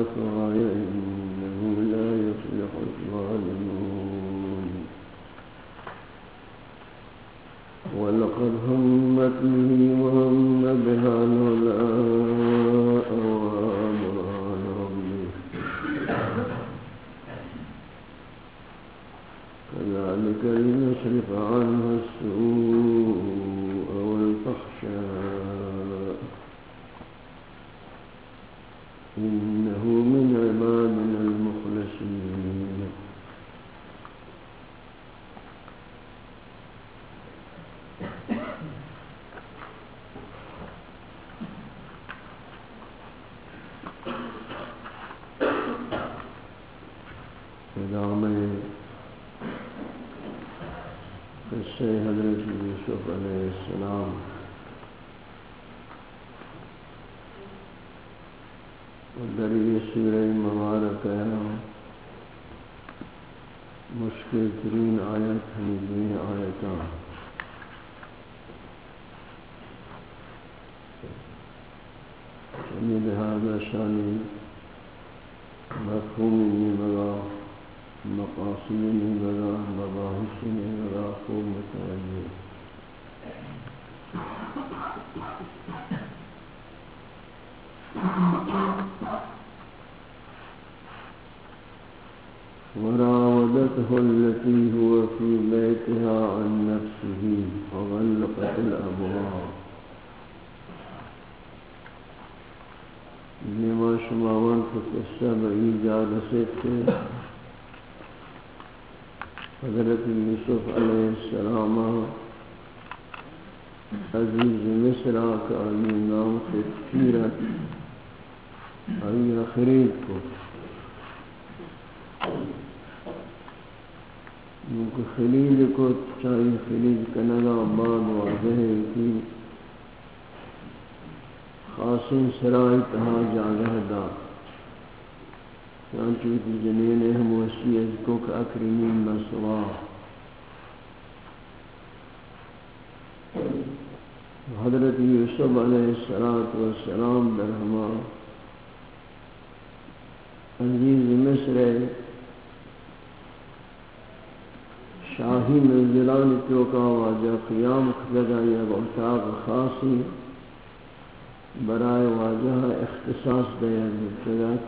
الوصايا إنه لا يفلح الظالمون ولقد همت به وهم بها لولا أن رأى برهان ربه كذلك لنصرف عنه السوء والفحشاء إنه من عبادنا المخلصين ادامه قصه حضرت یوسف علیہ السلام در یہ سورہ مبارکہ مشکل ترین آیت ہمیں آیتاں یہ لہذا شانی مفہومی بگا مقاصدی بگا مباحثی بگا خوب متوجہ وراودته التي هو في بيتها عن نفسه وغلقت الأبواب لما شماوان فقصة بإيجاد سيدة حضرت یوسف علیہ السلام عزیز مصر کا نام خیرت آیا خرید کو کیونکہ خلید کو چاہیے خلید کنگا بعد واضح ہے کہ خاصی سرائی تہا جاگہ دا چانچو کی جنین ہم وسیعت کو کہ اکرمین بسوا حضرت یوسف علیہ السلام در ہما عزیز مصر شاہی منزلان توکا واجہ قیام کھلگا یا اتاق خاصی برائے واجہ اختصاص دیا جلت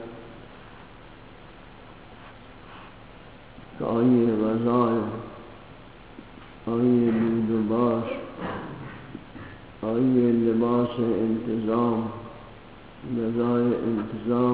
کہ آئیے وظائف آئیے دود و باش آئیے لباس انتظام غذائے انتظام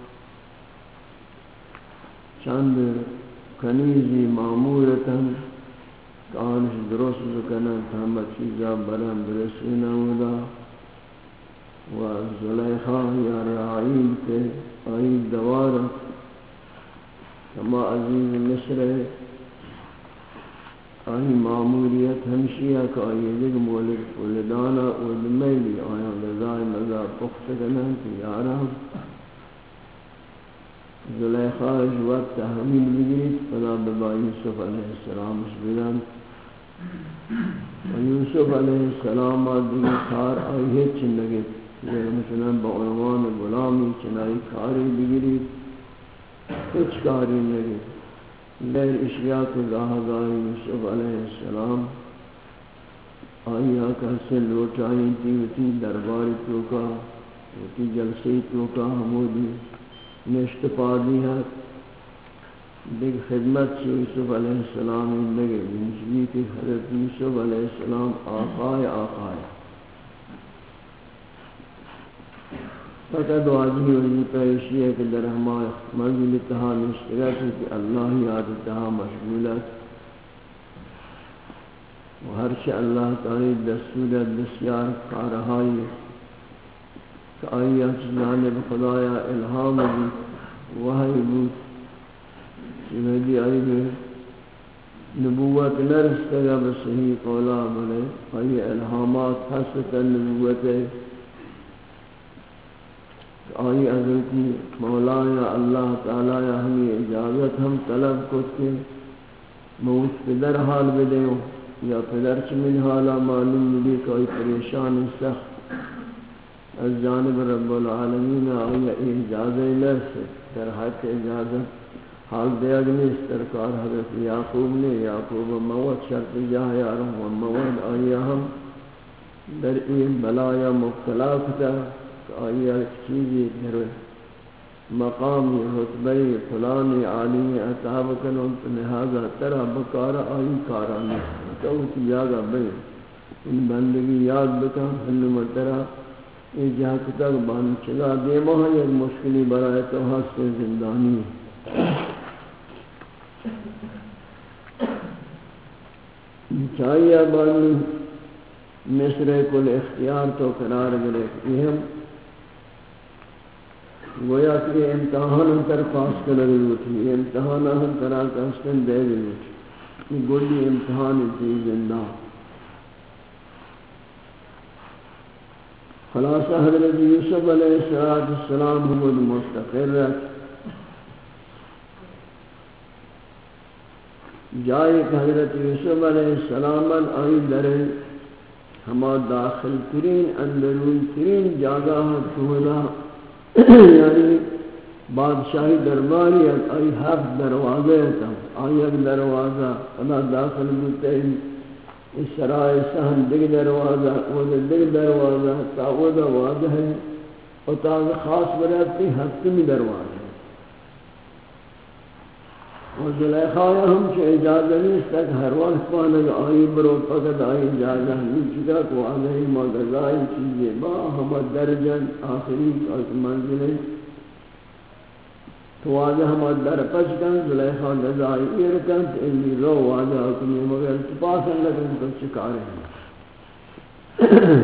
چند کنیزی معمورتاً کانش درست بکنن تحمد چیزا برم برسینا ودا و زلیخا یا رعایل کے آئی دوارت کما عزیز مصر آئی معمولیت ہمشیہ کا آئی دیکھ مولد ولدانا ودمیلی آیا غذائی مزا پخت کنن تیارا زلیخا وقت تحویل بگیرید فلا ببا یوسف علیہ السلام شبیدن و یوسف علیہ السلام دیگر کار آئیے چنگید مثلا با عنوان غلامی چنائی کاری بگیرید کچھ کاری نگید لیر اشیاء کو لاحظائی یوسف علیہ السلام آئیہ کا سے لوٹائیں تیوتی درباری توکا وتی جلسی توکا حمودی نشت پادی ہے دیکھ خدمت سے یوسف علیہ السلام لگے نشبی کی حضرت یوسف علیہ السلام آقائے فقط واجی وجی پیشی ہے کہ در ہمارے منزل اتحا نشتگت ہے کہ اللہ یاد اتحا مشغولت و ہرچہ اللہ تعالی دستورت بسیار کارہائی کہ آئیہ جانب خدایا الہام بھی وحی بود چیزی آئی بھی نبوت نرستگا بصحیح قولا بلے آئی الہامات حسد نبوت ہے آئی حضرت مولانا اللہ تعالی ہمیں اجازت ہم طلب کت کے موت پدر حال بدیں یا پدر چمن حالا معلوم ملی کوئی پریشان سخت از جانب رب العالمین آیا اجازہ لرس در حق اجازت حال دیگ نیست در کار حضرت یعقوب نے یعقوب موت شرط جاہ یارم و موت آیا ہم در این بلایا مبتلا کتا آیا چیزی در مقامی رتبی فلانی عالی اتحاب کنون لہذا ترہ بکارا آئی کارا نیست تو جاگا بین ان بندگی یاد بکا حلم ترہ یہ جہاں کتاب بانی چلا دیمہ ہے یک مشکلی برائے تو حس زندانی چاہیے بانی مصر کل اختیار تو قرار گرے یہ ہم گویا کہ یہ امتحان ہم تر پاس کر رہی تھی یہ امتحان ہم قرار کستن دے رہی تھی یہ گولی امتحان تھی زندہ خلاصہ حضرت یوسف علیہ السلام حمد مستقر جائے کہ حضرت یوسف علیہ السلام آئی در ہما داخل ترین اندرون ترین جاگہ تولا یعنی بادشاہی درباری آئی ہفت دروازے تھا آئی ایک دروازہ ادا داخل بوتے اس سرائے سہن دیکھ دروازہ وہ دیکھ دروازہ تاود واضح ہے اور تاز خاص برابطی ہفتمی دروازہ اور زلیخا ہم سے اجازہ نہیں تک ہر وقت پانک آئی برو فقط آئی اجازہ نہیں چکا تو آنہی مغزائی چیزیں با ہمیں درجن آخری منزلیں تو واجہ ہمیں در پچکن زلیخا لذائی ایرکن تو انہی رو واجہ حکمی مگر تپاسن لکن تو چکارے ہیں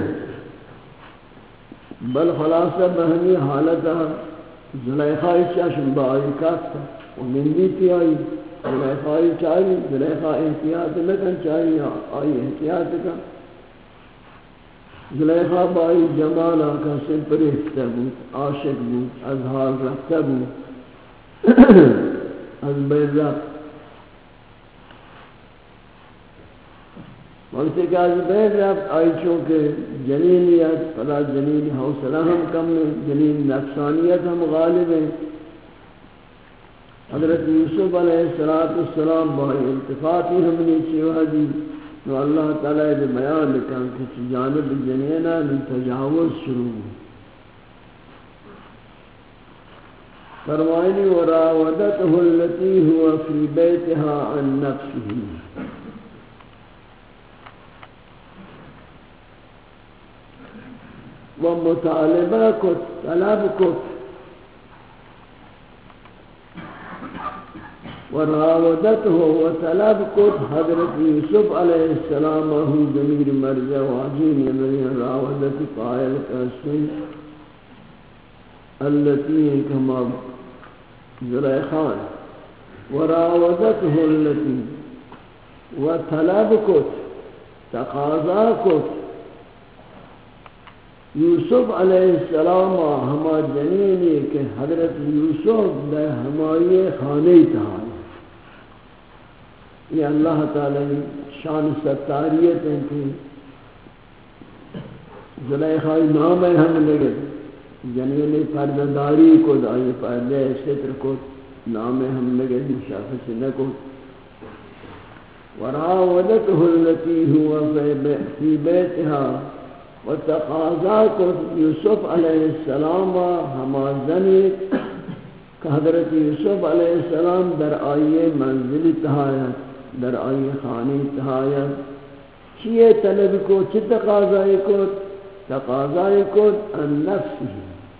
بل خلاصہ بہنی حالتا زلیخا چشم با آئی کافتا ومن تھی آئی زلیخا چاہیے زلیخا احتیاط لکن چاہیے آئی احتیاط کا زلیخا بائی جمال آکا سے پریفتا بود عاشق بود اظہار رکھتا بود از بین رفت وقتی کہ از بین رفت آئی چونکہ جنینیت فلا جنین حوصلہ ہم کم ہے جنین نفسانیت ہم غالب ہیں حضرت یوسف علیہ السلام بائی التفاتی ہم نے چیوہ دی تو اللہ تعالیٰ نے بیان لکھا کہ جانب جنینہ من تجاوز شروع فرمائنی وراودته التي هو في بيتها عن نفسه ومطالبہ کو طلب کو وراودته وطلب کو حضرت یوسف علیہ السلام ہی ضمیر مرجع واجین یعنی راودت قائل کسن التي كما زلیخان وراودته التي وطلب کو تقاضا کو یوسف علیہ السلام ہما جنینی کہ حضرت یوسف در ہمائی خانے تھا یہ اللہ تعالی شان ستاریت ہے کہ زلیخائی نام ہے ہم لگے جنینی پردداری کو دائی پردے ستر کو نام ہے ہم لگے شاخص نکو وراودته التي هو في بيتها وتقاضا کو یوسف علیہ السلام ہما زنی کہ حضرت یوسف علیہ السلام در آئیے منزل تہایت در آئیے خانی تہایت چیئے طلب کو چی تقاضائی کو ان نفسی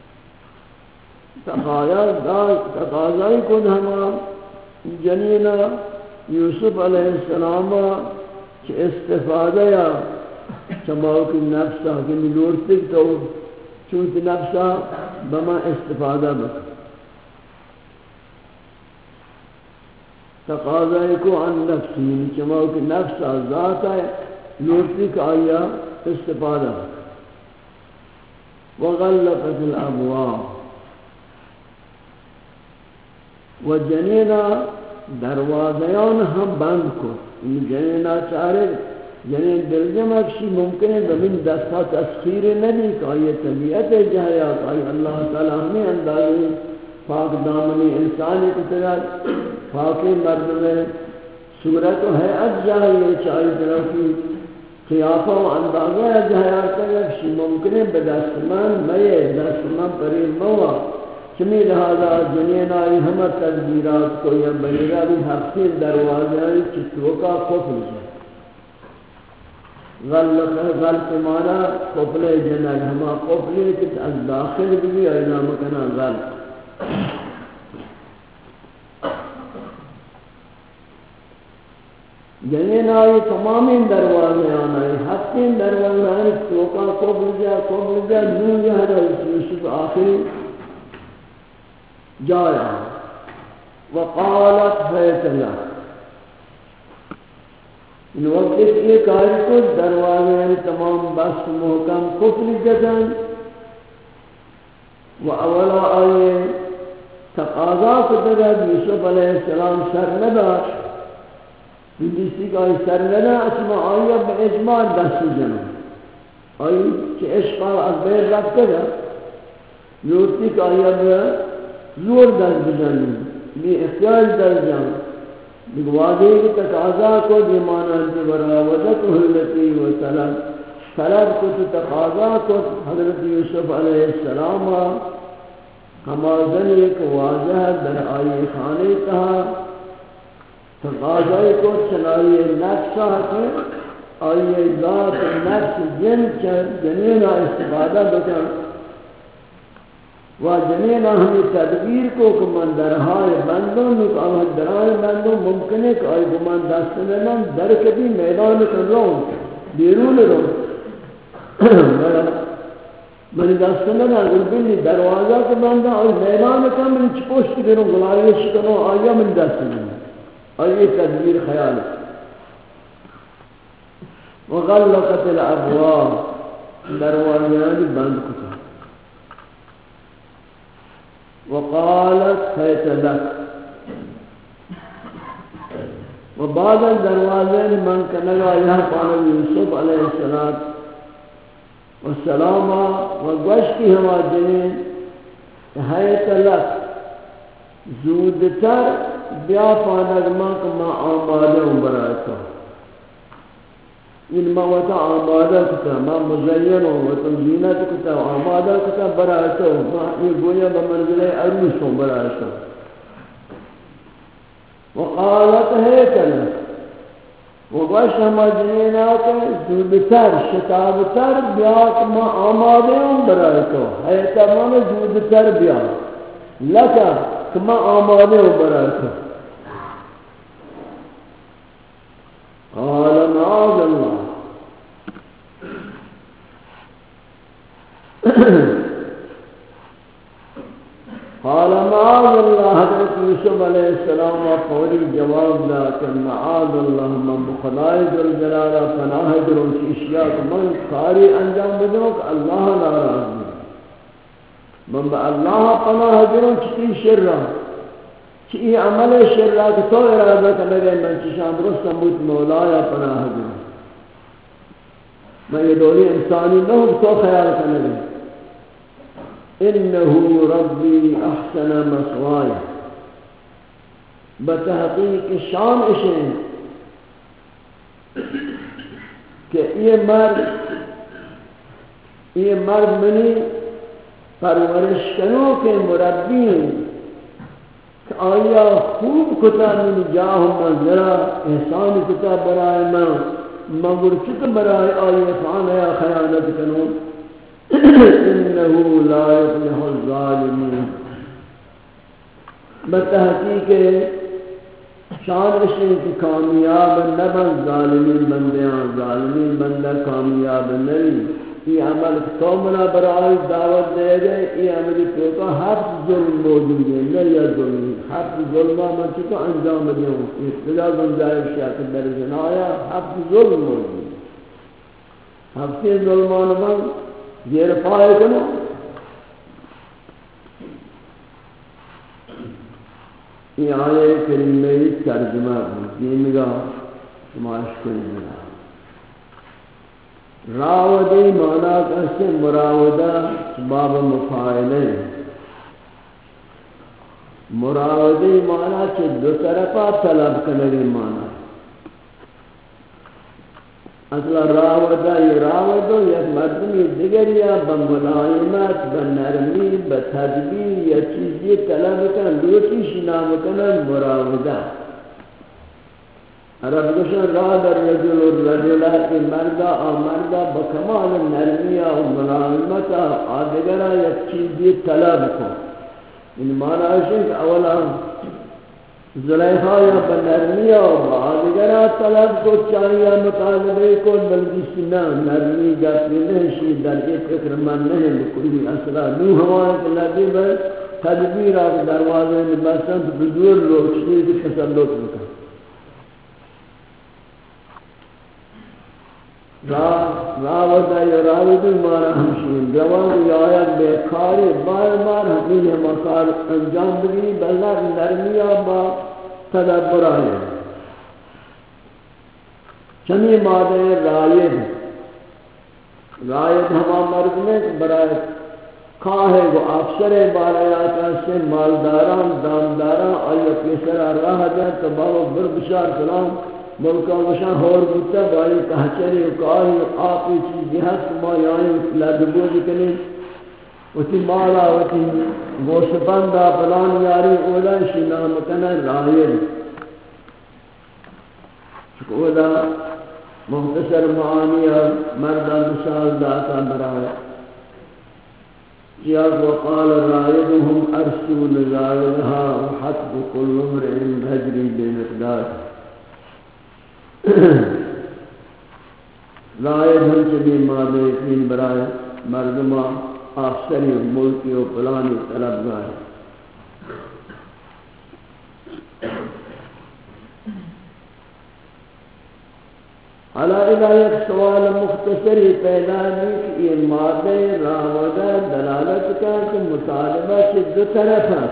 تقاضائی کو ہما جنینہ یوسف علیہ السلام چی استفادہ یا چماؤ کی نفسہ کی ملورتی تو چونکہ نفسہ بما استفادہ بکر تقاضائی کو عن نفسی چماؤ کی نفسہ ذات ہے لورتی کا آیا استفادہ بکر وغلقت الابواب و جنینہ دروازیان ہم بند کو جنینہ چارے یعنی دلجم اکشی ممکن ہے بمن دستہ تسخیر نبی کہ یہ طبیعت جہیات آئی اللہ تعالیٰ ہمیں اندازی پاک دامنی انسانی کی طرح پاک مرد میں صورت و حیعت جاہی چاہی طرح کی قیافہ و اندازہ جہیات اکشی ممکن ہے بدستمان میں دستمان پری موا چمی لہذا جنین آئی ہمیں تدبیرات کو یا بلیرہ بھی حقی دروازہ آئی چتوکا کفر جائے غلط مانا قفل جنگ ہما قفلی کت از داخل بھی اینا مکنا غلط جنین آئی تمامی دروازے آنائی حقی دروازے آنائی توکا قفل جا نو جہر یوسف آخری جایا وقالت حیث اللہ ان وقت یہ کاری کو دروازے یعنی تمام بست محکم کفری جدن و اولا آئے تقاضا کو درد یوسف علیہ السلام سر ندار دیسی کا سر ندار اچما آئیہ با اجمال دست جنن آئی کہ عشقا از بیر رکھ کر یورتی کا آئیہ با زور درد جنن بھی اختیار درد جنن بگوادی کی تقاضا کو دیمانا انتی براودت حلتی و طلب کو تقاضا کو حضرت یوسف علیہ السلام ہما ذنی ایک واضح در آئی خانے کہا تقاضائی کو چنائی نفسہ ہے آئی ذات نفس جن جنینا استفادہ بکن و جنینا ہمیں تدبیر کو کہ من درہائے بندوں کہ آمد درہائے بندوں ممکن ہے کہ آئی گمان دستنن در کبھی میدان کن رہوں بیرون رہوں من دستنن اگر بلی دروازہ کے بندہ آئی میدان کن من چپوشت کروں گلائش کروں آیا من دستنن آئی تدبیر خیال وغلقت الابواب دروازیانی بند کتا وقالت حیث لک وبعد الدروازین من کنگا یہ پانو یوسف علیہ السلام وگوشتی ہوا جنین حیث لک زودتر بیا پانگ من کما آمادہ برایتا ان ما وتا آمادہ کتا ما مزین و تنزینت کتا آمادہ کتا برایتا ما یہ گویا بمنزل عروس ہوں برایتا وقالت ہے کنا وگوش ہما جنینات زودتر شتابتر بیاک ما آمادہ ہوں برایتا ہے تمام زودتر بیا لکا کما آمادہ ہوں برایتا قال معاذ اللہ قال معاذ اللہ حضرت یوسف علیہ السلام فوری جواب دا کہ معاذ اللہ من بخدای ذوالجلالہ پناہ دروں کی اشیاء کو من کاری انجام بدوں کہ اللہ ناراض من با اللہ پناہ دروں کی شرہ چی عمل شرع کہ تو ارادہ کرنے من چشان درستم بود مولایا پناہ دوں میں یہ دولی انسانی نہ ہوں تو خیال کرنے انہو ربی احسن مسوایا بتحقیق شان اشیں کہ یہ مرد منی پرورش کنوں کے مربی آیا خوب کتا من جاہم منظرہ احسان کتا برائے مگر چک برائے آئی خانہ خیانت کنوں انہو لا یفلح الظالمین بتحقیق شان اشین کی کامیاب نبن ظالمین بندہ کامیاب نہیں یہ عمل تو منا برای دعوت دے گئے یہ عملی تو ہر ظلم موجود ہے نہ یا ظلم ہر ظلمہ من چکا انجام دیں ابتدا گنجائش شاکر در جنایا ہر ظلم موجود ہے ہفتے ظلمان من زیر پائے کنو یہ آیے کریمہ ترجمہ دیمگا سماش کنی راودی مانا کہتے مراودہ باب مفاعلے مراودی مانا کہ دو طرفہ طلب کنگی مانا اصلا راودہ یہ راودو یک مردمی دیگر یا بملائمت بنرمی بتدبیر یا چیزی طلب کن دوتی شنام کنن مراودہ عرب گوشن راد الرجل الرجلہ کی مردہ مردہ بکمال نرمیہ و ملائمتہ آدگرہ یک چیزی طلب کن ان مانا ہے کہ اولا زلیخا یا بنرمیہ و آدگرہ طلب کو چاہیے مطالبے کو بلکہ سنہ نرمی جاتی نہیں شید در ایک فکر من نہیں لکلی اصلا نو ہمارے کے لگے بھر تدبیر آپ دروازے میں بسند بدور لوگ شید تسلط بکن راودہ یا راودی مانا ہمشین جوان یا آیت بیکاری بار بار ہمیں مکار انجام بگی بلد نرمیہ با تدبر آئے چمی مادے رائد ہما مرد میں برائے کھاہے وہ افسر بارایاتا سے مالداران دامداران آیا پیسر راہ جائے تباو بربشار سلام ملکہ وشان ہور بودتا بائی کہچری وکاہی آپی چیزی ہست ما یعنی لدبوز کنی وتی مالا وتی گوشت بندہ پلان یاری اولا شنام کنن رائل اولا مختصر معانی مردہ مثال داتا برائے جیاد وقال رائدهم ارسول رائدها وحسب كل امرئ بهجري بمقدار رائد ہم چلی مادے اقین برائے مردمہ آفسری ملکی و پلانی طلبگار علاقہ ایک سوال مختصری پیدا ہے کہ یہ مادے راودہ دلالت کا کہ مطالبہ سے دو طرف ہے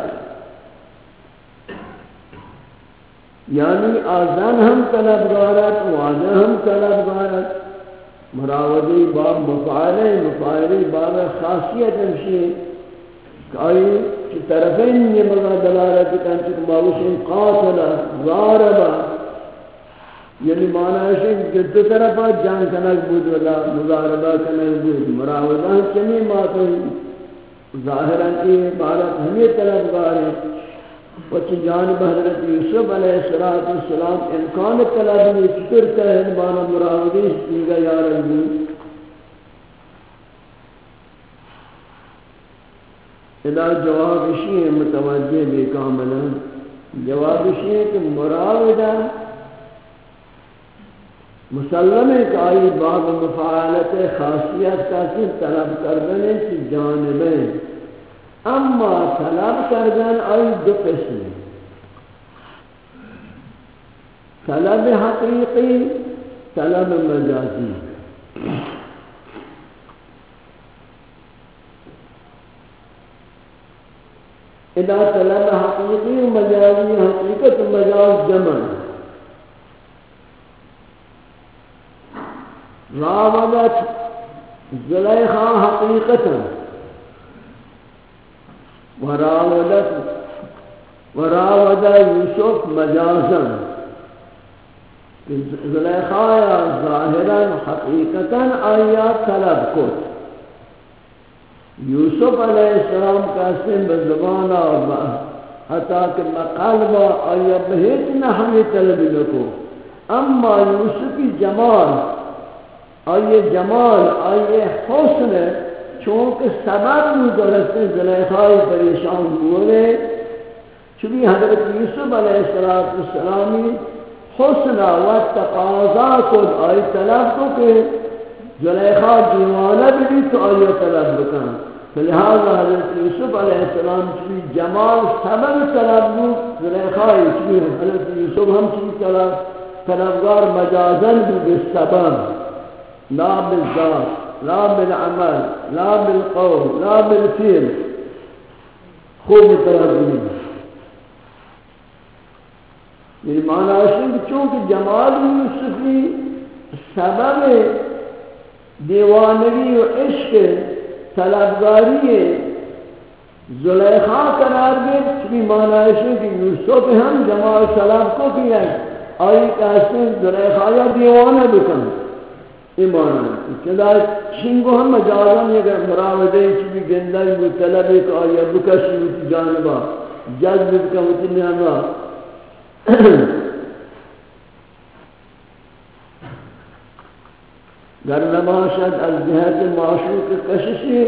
یعنی آزان ہم طلبگارت واضح ہم طلبگارت مراودی باب مفاعلی باب خاصیت ہمشی کہ آئی کہ طرفین یہ مگا دلالت کنچک باوشن قاتل ضاربہ یعنی معنی ہے کہ دو طرفہ جان کنک بود ولا مضاربہ کنک بود مراودہ چنی ماتو ظاہراً یہ عبارت ہمیں طلبگار ہیں وچ جانب حضرت یوسف علیہ السلام امکان طلبی چکرتا ہے بانا مراودی سنگا یا رجل ادا جواب اسی ہے متوجہ بھی کاملا جواب اسی ہے کہ مراودہ مسلم ہے کہ آئی باب مفاعلت خاصیت کا طلب کردنے کی جانبیں اما طلب کردن آئی دو قسم طلب حقیقی طلب مجازی اذا طلب حقیقی و مجازی حقیقت و مجاز جمع راودت زلیخا حقیقتا وراود یوسف مجازا زلیخا ظاہرا حقیقتا آیات طلب کت یوسف علیہ السلام کا سن بزبانا حتی کہ مقلبا آیا بہت نحوی طلب لکو اما یوسفی جمال آئیے جمال آئیے حسن چونکہ سبب درست زلیخائی پریشان ہوئے چونکہ حضرت یوسف علیہ السلام حسن و تقاضا کو آئی طلب کو کہ زلیخا جوانہ بھی تو آئی طلب بکن فلہذا حضرت یوسف علیہ السلام چونکہ جمال سبب طلب کو زلیخائی چونکہ حضرت یوسف ہم چونکہ طلبگار مجازن بھی بالسبب لا بالذات لا بالعمل لا بالقول لا بالفعل خوب ترجمہ یہ معنی ہے کہ چونکہ جمال یوسفی سبب دیوانگی و عشق طلبگاری زلیخا قرار گئے چلی معنی ہے کہ یوسف ہم جماع طلب کو کیا آئی کہتے ہیں زلیخا یا دیوانہ بکن ایمان ہے چلا شنگو ہم مجازن یہ مراودے چلی گندگی و طلب ایک آئی بکشی ہوتی جانبا جذب بکن ہوتی نیانا گر نباشد از جہت معشوق کششی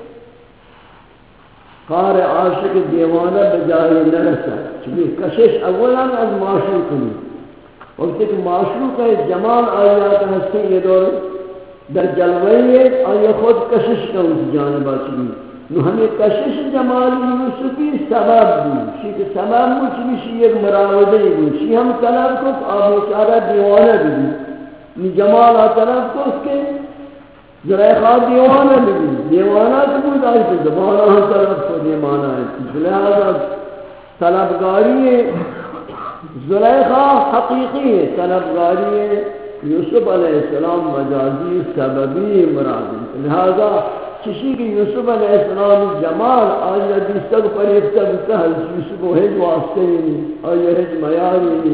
قار عاشق دیوانہ بجائے نرسا چلی کشش اولا از معشوق نہیں وقت کہ معشوق ہے جمال آیات ہستے یہ دور در جلوئی ہے آیا خود کشش کا اس جانبہ چلی نو ہمیں کشش جمال یوسفی سبب بھی شی کہ سبب بھی چلی شی ایک مراودی بھی شی ہم طلب کو آب بیچارہ دیوانہ بھی جمال طرف کو اس کے زلیخا دیوانہ بھی دیوانہ تو بود آئی تو زمانہ طرف کو دیوانہ ہے لہذا طلبگاری زلیخا حقیقی ہے طلبگاری یوسف علیہ السلام مجازی سببی مراد لہذا کسی کی یوسف علیہ السلام جمال آئی دیستگ پریفتہ بکہل یوسف و حج واسطے آئی حج میاری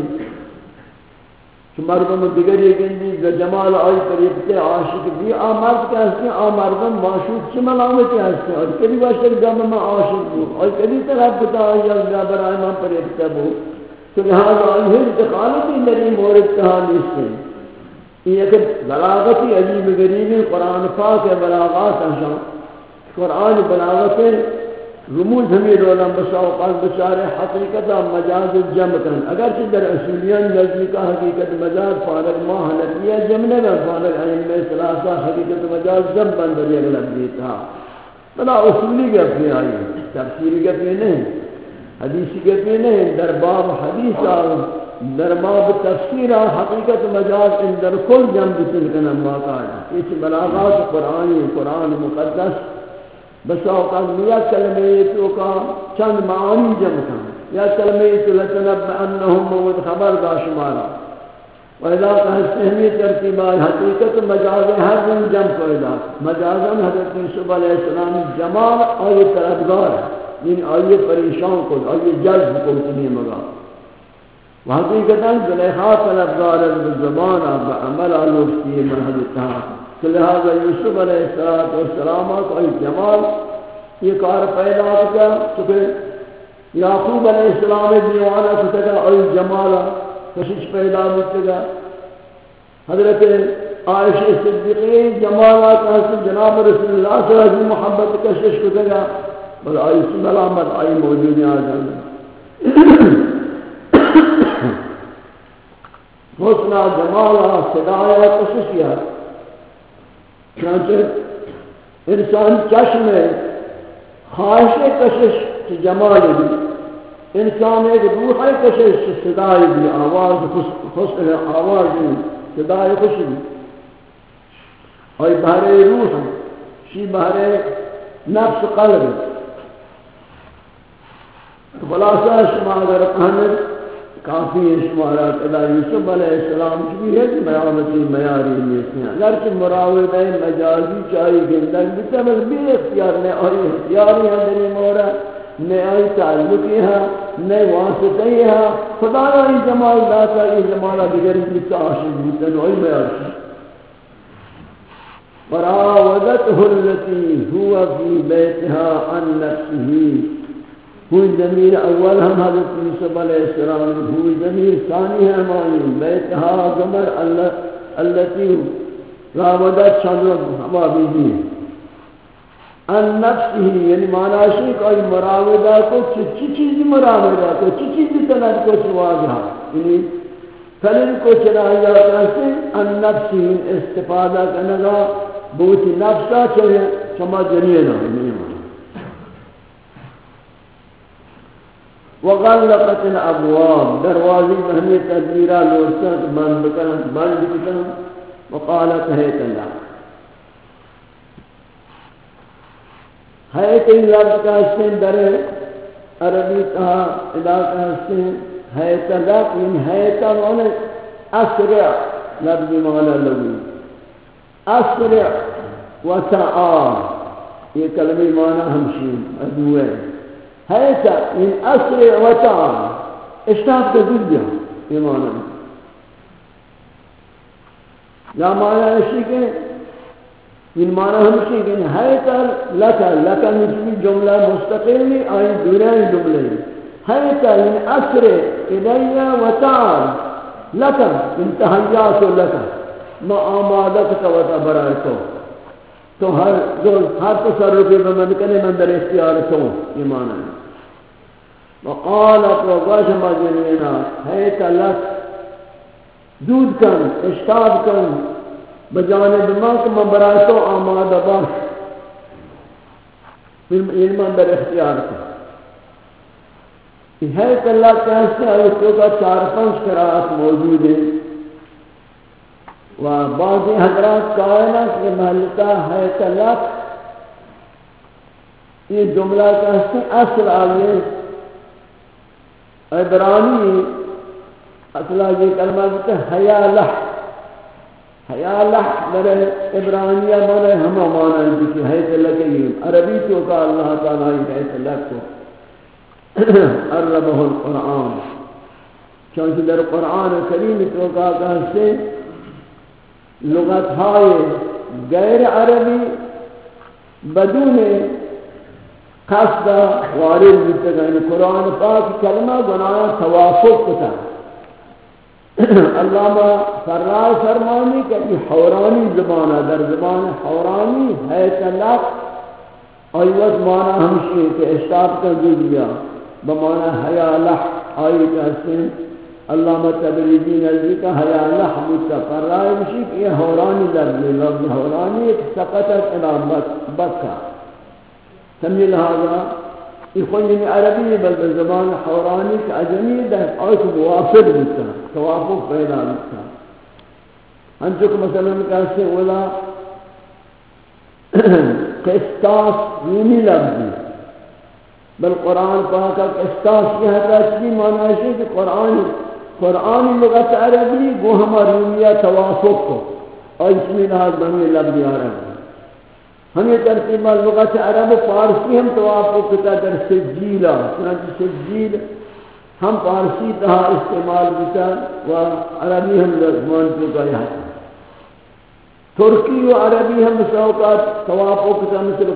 مردم دیگر یہ گندی جمال آئی پریفتہ عاشق بھی آمرد کہتے ہیں آمردم معشوق چی ملامتی ہستے ہیں اور کبھی باشتر جمع میں عاشق ہو اور کبھی طرف بتا آئی اللہ برائے میں پریفتہ ہو تو لہذا آئی انتقالتی میری مورد کہانی سے یہ کہ بلاغتی عجیب غریبی قرآن پاک ہے بلاغات ہیں قرآن بلاغت رموز ہمیں رولا بساوقات بچارے حقیقتا مجاز جمع کرن اگرچہ در اصولیان نزدیکا حقیقت مجاز فارغ ما حنفیہ جمع نہ فارغ ائمہ ثلاثہ حقیقت مجاز جمع بندر یہ غلط دیتا بلا اصولی گفی آئی تفسیری گفی نہیں حدیثی گفی نہیں در باب حدیث آئی در باب تفسیر حقیقت مجاز ان در کل جمع بتلکن واقع ہے اس بلاغات قرآن مقدس بس اوقات یا کلمہ تو کا چند معانی جمع کرنا یا کلمہ تو لتنبئنہم موت خبر دا شمارا وإذا کہستہمی ترتیبہ حقیقت مجاز ہر دن جمع کرنا مجازن حضرت یوسف علیہ السلام جمال آئی طلبگار یعنی آئی پریشان کو آئی جذب کو اتنی مگا وحقیقتا زلیخا طلبگار بالزبان بعمل علوفتی مرحلتہ کہ لہذا یوسف علیہ السلام کو ایک جمال یہ کار پیدا کیا چونکہ یعقوب علیہ السلام دیوانہ کو تکا ایک جمال کشش پیدا ہوتا حضرت عائشہ صدیقی جمالہ کا جناب رسول اللہ صلی اللہ علیہ وسلم محبت کشش کو تکا بل آئی سلامت آئی موجود آ جانا حسنہ جمالہ صدایہ کششیہ چنانچہ انسان چشم خواہش کشش کی جمال بھی انسان ایک روح کشش کی صدای بھی آواز حسن آواز بھی صدای خوشی بھی اور بہر روح شی بہر نفس قلب خلاصہ شما اگر کہنے کافی اشمارات اللہ یوسف علیہ السلام کی ہے کہ میامتی میاری لیتے ہیں اگرچہ مراودہ مجازی چاہی گندگ بسبب بھی اختیار نے آئی اختیاری ہے میری مورا نے آئی تعلقی ہے نے واسطی ہے خدا ای جمال داتا ای جمالہ دیگری جیتا عاشق بیتا نوئی میارشی وراودته التي هو في بيتها عن نفسه ہوئی ضمیر اول ہم حضرت یوسف علیہ السلام ہوئی ضمیر ثانی ہے ہماری بیتہا ضمر اللتی راودت شنرد ہما بیدی ان نفسی یعنی معنی کوئی مراودہ کو چی چیزی مراودہ کو چی چیزی طلب کو چواجہ یعنی فلن کو چنایا کہتے ان نفسی استفادہ کنگا بوتی نفسا چلے چما جنینا وغلقت الابواب دروازی مہمی تدبیرہ لوٹت بند بکن وقالت حیت اللہ حیت لفظ کا حسن در عربی کہا علاقہ حسن حیت لفظ ان حیت انہوں اسرع لفظ معنی لگو اسرع و تعال یہ کلمہ معنی ہمشین ادوے ہے تا ان اسرع و تعال اشتاق کا دنیا یہ معنی یا معنی اسی کہ ان معنی ہمشین کہ ہے تا لکا نجمی جملہ مستقلی آئی دنیای جملے ہے تا ان اسرع الیہ و تعال لکا انتحیات لکا ما آمادت کا وطا برائے تو ہر تصرفی بمن کنے من در اختیار تو یہ معنی ہے وقالت وغاشم جنینا حیث لک دود کن اشتاب کن بجانب ما کہ من برائے تو آمادہ باش پھر من در اختیار تو حیث اللہ کہتے ہیں اس کا 4-5 قرآت موجود ہیں و بعض حضرات قائلہ کہ محلتا حیث لک یہ جملہ کہتے ہیں اصل آگے عبرانی اصلا یہ کلمہ کہتے ہیں حیالح در عبرانیہ مانے ہم مانا ہے حیث لک عربی تو کا اللہ تعالیٰ حیث لک کو عربہ القرآن چونکہ در قرآن کریم تو کا کہتے ہیں لغت ہائے غیر عربی بدون قصد وارد بیتے گئے قرآن پاک کلمہ گناہ توافق کتا علامہ فرائے فرمانی کہ یہ حورانی زبانہ در زبان حورانی ہے تلق آئیوت معنی ہمشی کہ اشتاب کا جو دیا بمعنی حیالح آئی کہتے ہیں علامہ تبریزی نزدی کا حیالح مجھتا فرائے مشی کہ یہ حورانی لفظ حورانی ایک سقطت الام بکا سمجھ لہذا یہ خونی عربی بل زبان حورانی کا عجمی ہے اور اس موافق بکتا توافق پیدا بکتا ہنچو کہ مثلا کہتے ہیں اولا قسطاس یونی لفظی بل قرآن پاکا قسطاس یہ ہے کہ معنی ہے کہ قرآن لغت عربی وہ ہماری توافق کو اور اس میں لحاظ بنی لفظی عربی ہمیں ترتیبہ لغت عرب فارسی ہم توافق کتا در سجیلہ چنانچہ سجیل ہم فارسی تہا استعمال کتا و عربی ہم زمان چکا یہاں ترکی و عربی ہم مساوقات توافق کتا مثل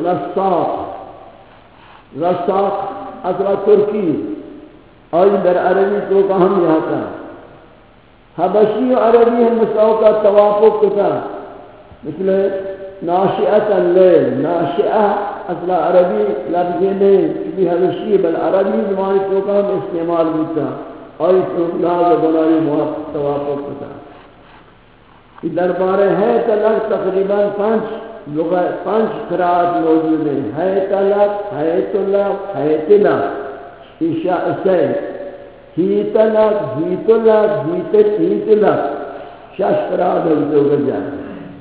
غساق اصلا ترکی آج در عربی تو کا ہم یہاں کا حبشی و عربی ہم مساوقات توافق کتا مثل ناشئة اللیل ناشئة اصلا عربی لفظی نہیں کبھی حبشی بل عربی زمانی تو کا ہم استعمال کتا آج تو لازہ بنائی موافق توافق کتا یہ دربارے ہے تلک تقریباً 5 قرآت موجود ہیں ہے تلک ہے تلک ہے تلک اشاء سے ہی تلک ہی تلک ہی تلک 6 قرآت ہم تو کر جائیں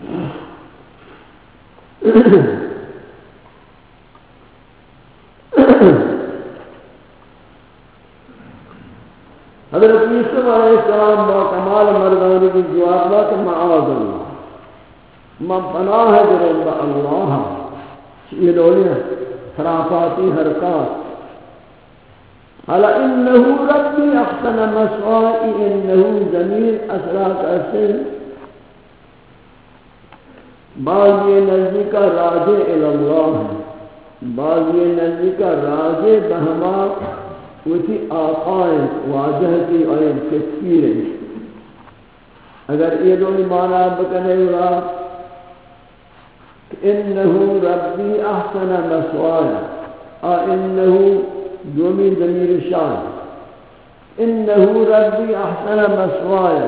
حضرت یوسف علیہ السلام با کمال مردانی کی جواب دا کہ معاذ اللہ من پناہ درم با اللہ یہ دولی خرافاتی حرکات حالا انہو ربی احسن مسوائی انہو زمین اثرات اثر بعض یہ نزدی کا راجع الاللہ ہے بعض یہ نزدی کا راجع بہما وتی آقائیں واجہ کی آئین کثیر ہیں اگر یہ دونی معنی بکنے گا انہو ربی احسن مسوایا انہو دومی ضمیر شان انہو ربی احسن مسوایا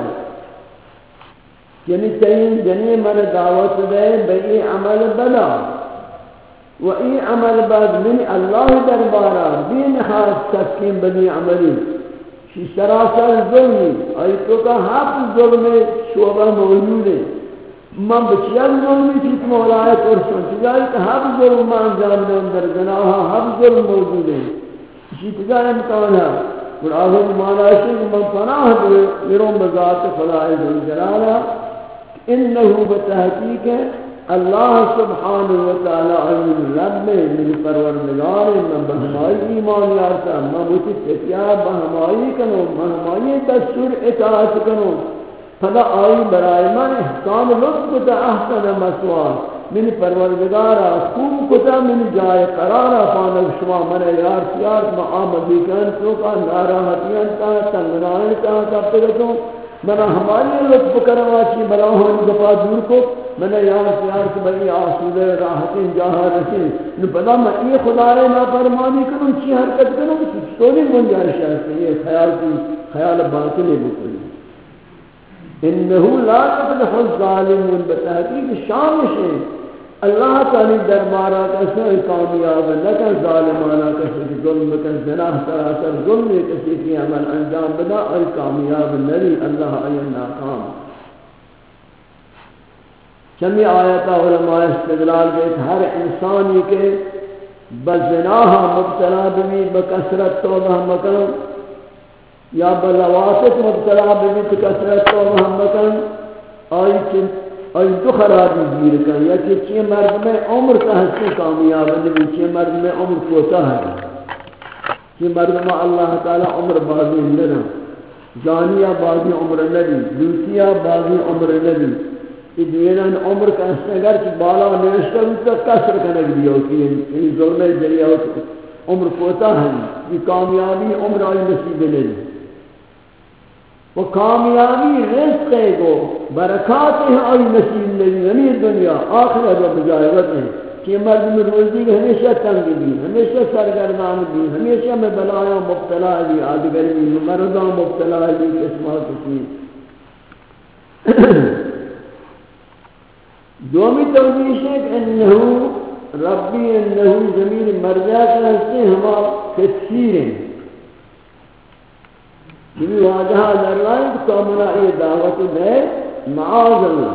یعنی تین جنی من دعوت دے بئی عمل بلا و ای عمل بعد من اللہ دربارہ بین خاص تسکیم بنی عملی شی سراسر ظلمی آئی تو کا حق ظلم شعبہ موجود ہے من بچیان ظلمی چیت مولائے قرصن چیزائی کہ حق ظلم ما انجام دے اندر جناحا حق ظلم موجود ہے چیت جائے امکان ہے اور آخر معنی ہے کہ من پناہ دے میرون بذات خدای ذوالجلالہ انہو بتحقیق ہے اللہ سبحانہ وتعالی عین رب من پروردگار من بہمائی ایمان یارتا من متفتیا بہمائی کنو بہمائی دستور اطاعت کنو فلا آئی برائے من احسان لطف کتا احسن مسوار من پروردگارا خوب کتا من جائے قرارا پانک شما من یار معاملی کن تو کا ناراحتیاں تا تنگنائن تا تبتگتوں منا ہماری لطف کرواچی بلاہوں دفع دور کو میں یار کہ بھئی آسودہ راحتیں جہاں رسیں نو بلا میں یہ خدای نافرمانی کروں چی حرکت کروں تو نہیں گنجائش ہے یہ خیال باطل بکلی انہو لا تفلح الظالمون بتحقیق شان سے اللہ تعالی دربارہ کسی کامیاب نکن ظالمانہ کسی ظلم کن زناح سراسر ظلم کسی کی عمل انجام بدا اور کامیاب نری اللہ ای ناکام چمی آیتا علماء استدلال کے ہر انسانی کے بزناہ مبتلا بھی بکثرت توبہ مکن یا بلواسط مبتلا بھی بکثرت توبہ مکن آئی تو خرابی گیر کن یا کہ چی مرد میں عمر کا حصہ کامیاب نہیں چی مرد میں عمر کوتا ہے چی مرد میں اللہ تعالی عمر بازی لنا جانیہ بازی عمر لگی دوسیہ بازی عمر لگی کہ دیران عمر کا اگر کہ بالا نوشتہ ہوتا کسر کنک بھی ہوتی ہے یعنی ظلم ذریعہ ہوتا عمر کوتا ہے یہ کامیابی عمر آئی نصیب نہیں وہ کامیابی رزق ہے گو برکات ہیں آئی نصیب نہیں یعنی دنیا آخرت و بجائرت ہے کہ مرد میں روزی میں ہمیشہ تنگ بھی ہمیشہ سرگردان بھی ہمیشہ میں بلایا مبتلا بھی آدگر بھی مردہ مبتلا بھی قسمات کی دومی توجیش ہے کہ انہو ربی انہو زمین مرجع کا حصے ہما کثیر ہیں کیونکہ واجہا در رائے تو کامنا یہ دعوت دے معاذ اللہ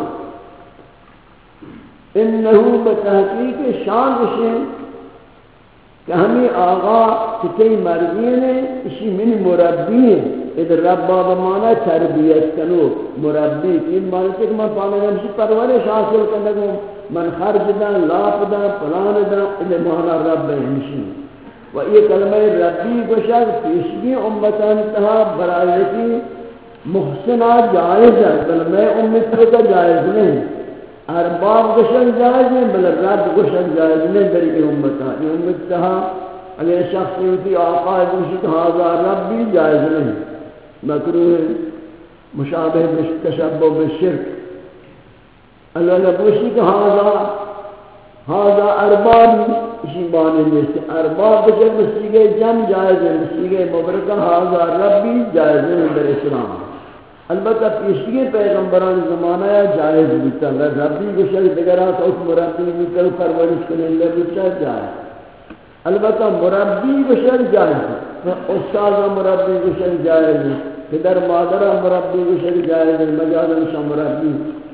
انہو بتحقیق شان اسے کہ ہمیں آغا کئی مرضین ہیں اسی من مربی ہیں ادھر رب بابا مانا تربیت کنو مربی این مانا کہ من پانا نمشی پرورش حاصل کنگو من خرج دا لاپ دا پلان دا ادھر مانا رب ہمشی و یہ کلمہ ربی گوشک پیشگی امتان تہا برایتی محسنہ جائز ہے کلمہ امت کا جائز نہیں ارباب گوشک جائز نہیں بل رب گوشک جائز نہیں بری امتان یہ امت تہا اگر شخص ہوتی آقا گوشک حاضر ربی جائز نہیں مکروہ مشابہ تشبہ بالشرک اللہ بوشی کہ هذا ارباب اسی بانے میں سے ارباب بجر مسیگے جم جائز ہے مسیگے مبرکہ هذا ربی جائز ہے در اسلام البتہ پیشگی پیغمبران زمانہ جائز بیتا ہے ربی کو شرک دگرات اس مربی بیتا پرورش کرنے لئے بیتا جائز البتہ مربی کو شرک جائز ہے استاذ مربی کو شرک جائز ہے پدر مادر مربی کو شرک جائز ہے مجاز انشاء مربی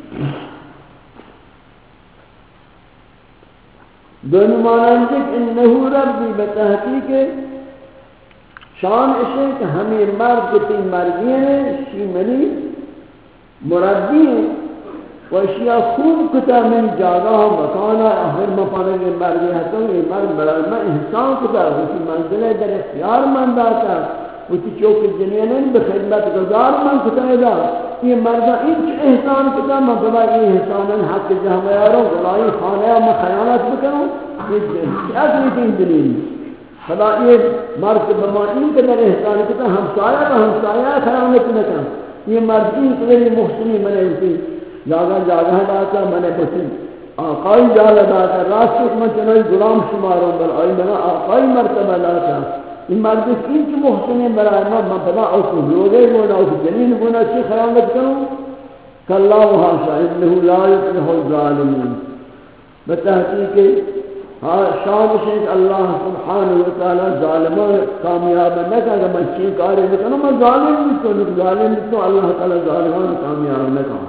دونوں معنی کہ انہو ربی بتحقیق شان اسے کہ ہمیں مرد کے تین مرگی ہیں شیمنی مربی ہیں و اشیاء خوب کتا من جاگہ مکانا اہر مفانے کے مرگی ہتوں یہ مرد برالمہ انسان کتا اسی منزلہ در اختیار من داتا اسی چوک جنینن بخدمت گزار من کتا ہے یہ مردہ انچ احسان کتا میں بلا یہ احسانا حق جہمیاروں گلائی خانہ میں خیانت بکنوں کیا تین دلیل خدا یہ مرد بمائین کے در احسان کتا ہمسایہ خیانت نکا یہ مرد این قدری محسنی منے اسی جاگہ داتا منے بسی آقائی جاگہ داتا راست من چنائی غلام شماروں بل آئی منا آقائی مرتبہ داتا این مرد این چی محسنی برای من پدا اوکو لوگے گونا اوکو جنین گونا چی خیانت کروں کہ اللہ حاشا انہو لا یفلح الظالمین بتحقیق شان شیخ اللہ سبحانہ وتعالی ظالمان کامیاب نہ کہ میں چی کاری نکنو میں ظالم نہیں تو اللہ تعالی ظالمان کامیاب نہ کہ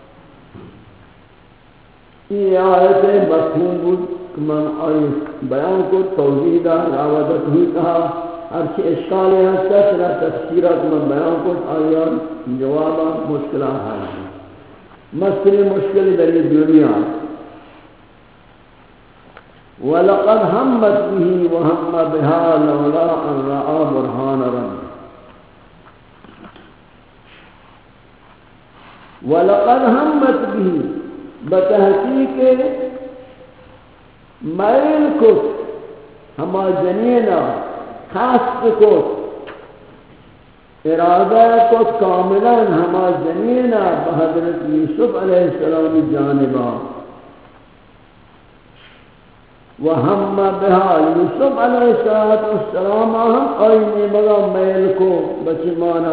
یہ آیت مفہوم بود کہ میں آئی بیان کو توضیح دا راودت ہوئی کہا ہر چی اشکال ہے تفسیرات میں بیان کو آیات جوابات مشکلات ہیں مسئلے مشکل در یہ دنیا وَلَقَدْ هَمَّتْ بِهِ وَهَمَّ بِهَا لَوْلَا أَنْ رَأَى بُرْهَانَ رَبِّهِ وَلَقَدْ هَمَّتْ بِهِ بتحقیق میل کو ہما جنینا خاص کو ارادہ کو کاملا ہما جنینا بحضرت یوسف علیہ السلام جانبا وہم بہا یوسف علیہ السلام آئینے مگا میل کو بچمانا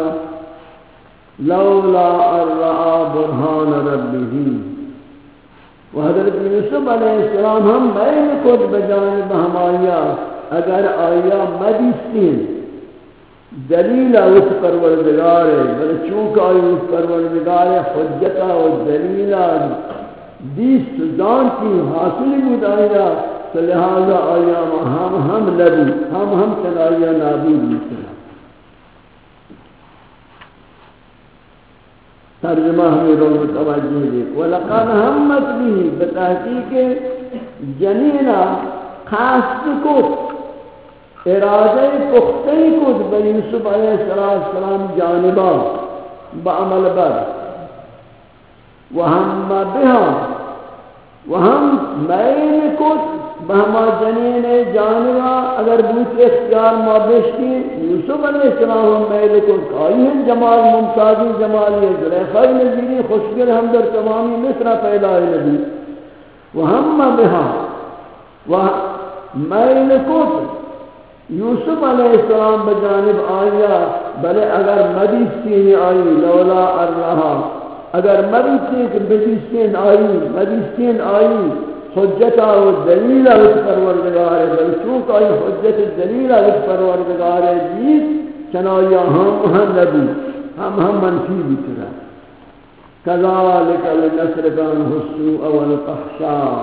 لولا ارعا برہان ربی وحضرت یوسف علیہ السلام ہم میل کو بجانب ہم آیا اگر آیا مدیستین دلیل اس پروردگار ہے بلکہ چونکہ آئی اس پروردگار حجتہ و دلیلہ دیست دان کی حاصل بود آیا تو لہذا آیا ہم لبی ہم چنایا نابود بیسنا ترجمہ ہمیں روح توجہ دیکھ وَلَقَدْ هَمَّتْ بِهِ بتحقیق جنینہ خاص کت ارادہ پختہی کت بر یوسف علیہ السلام جانبا بعمل بر وہم بہا وہم میل کت بہما جنین جانبا اگر بوت اختیار ما بشتی یوسف علیہ السلام میل کت آئی ہیں جمال ممتازی جمالی زلیخائی نظیری خوشگر ہم در تمامی مصر پیدا نبی وہم بہا میل کت یوسف علیہ السلام بجانب آیا بلے اگر مدیستین آئی لولا ارہا اگر مدیستین آئی حجتہ و دلیلہ اس پروردگار ہے بل چونکہ آئی حجت دلیلہ اس پروردگار ہے جیت چنایا ہم نبی ہم منفی بھی کرا کذالک لنصرف عنہ السوء والفحشاء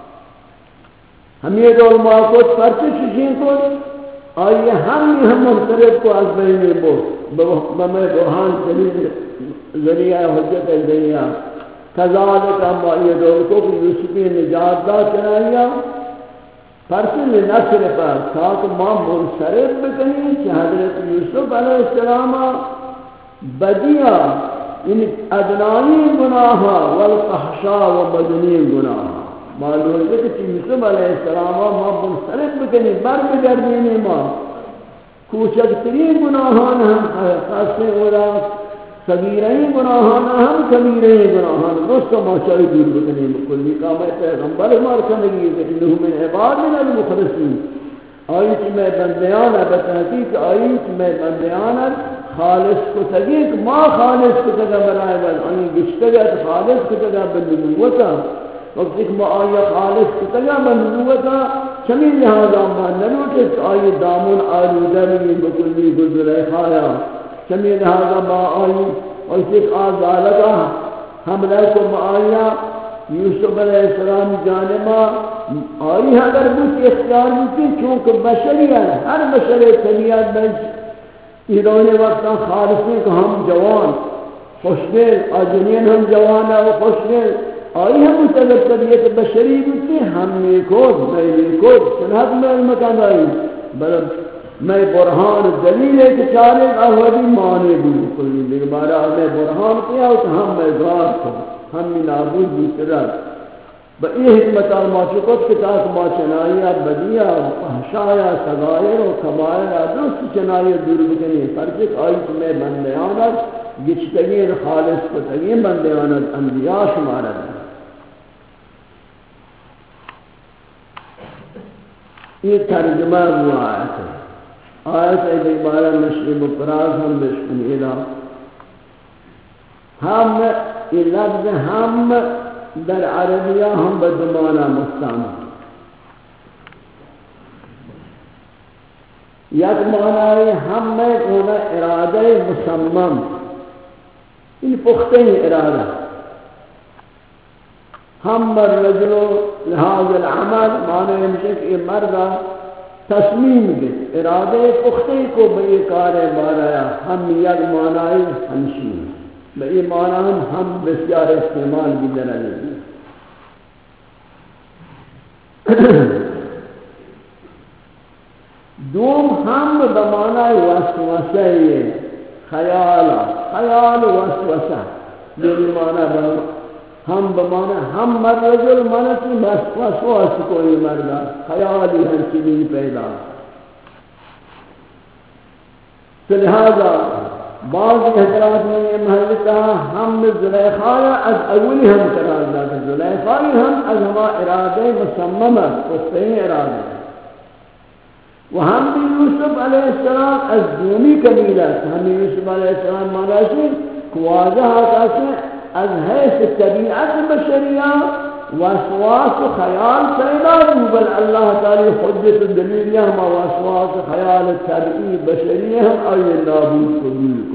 ہم یہ دول ماکوت پرچے چیزیں کو آئیے ہم منصرف کو از بین بمیں برہان چلیز ذریعہ حجت ذریعہ کذالک ہم آئیے دول کو یوسفی نجات دا چنائیا پرچے لنصر پر تاکہ ما منصرف بکنی کہ حضرت یوسف علیہ السلام بدیہ یعنی ادنانی گناہ والفحشاء و بدنی گناہ معلوم ہے کہ یوسف علیہ السلام ما منصرف بکنی بر بگردینی ما کوچکترین گناہان ہم خاصے اولا صغیرین گناہان ہم کبیرین گناہان دوستو ما چاہی دور بکنی کلی کام پیغمبر مارکنگی کہ انہو من عبادنا المخلصین آئی کہ میں بندیانا بتحقیق آئی کہ میں بندیانا خالص کو تگیک ما خالص کو تگا برائے بل آئی گشتگت خالص کو تگا بلنبوتا وقت ایک معایہ خالص کتگا منظومتا چمین لہذا ما نلوٹت آئی دامن آلودہ بھی بکلی گزرے خایا چمین لہذا ما آئی وقت ایک آزالتا حملہ کو معایہ یوسف علیہ السلام جانبا آئی اگر بوت اختیار ہوتی چونکہ بشری ہے ہر بشری طبیعت بچ ایرانی وقتا خالصی کہ ہم جوان خوشگل آجنین ہم جوان ہے وہ خوشگل آئی ہم متعلق طبیعت بشری ہوتی ہم نیکود میں نیکود سنہت میں المکان آئی بلد میں برہان دلیل ہے کہ چارے احوادی مانے بھی کلی لیکن بارا میں برہان کیا تو ہم میں غار کو ہم میں نابود بھی سرد با یہ حکمت آلماچکت کتاک ما چنائیہ بدیہ فحشایہ صغائر و کبائر درست چنائیہ دور بکنی فرچک آئی کہ میں بندیانت گچتگین خالص کو تگین بندیانت انبیاء شمارت ہے یہ ترجمہ ہوا آیت ہے آیت ہے دیبارہ نشر مقراز ہم بشکن الہ ہم یہ لفظ ہم در عربیہ ہم بدمانہ مستعمل یک معنی ہم میں ہونا ارادہ مسمم ان پختہ ارادہ ہم الرجل لهذا العمل معنی ہمشہ کہ یہ مردہ تصمیم گئے ارادہ پختہ کو بے کار باریا ہم یک معنی ہمشی بئی معنی ہم بسیار استعمال بھی درجے دی دوم ہم بمعنی وسوسہ خیال وسوسہ یہ معنی ہم بمعنی ہم رجل معنی وسواس کوئی مردہ خیالی ہم چیزیں پیدا تو لہذا بعض حضرات میں یہ محل کہا ہم زلیخا از اولی ہم قرار داتا زلیخا ہم از ہما ارادے مسممہ قصین ارادے وہم بھی یوسف علیہ السلام از دومی قبیلت ہم یوسف علیہ السلام معنی واضح آتا از حیث طبیعت بشریہ وسواس و خیال پیدا ہو بل اللہ تعالی حجت دلیل ہم وسواس خیال طبیعی بشریہ ہم آئی نابود قبول کو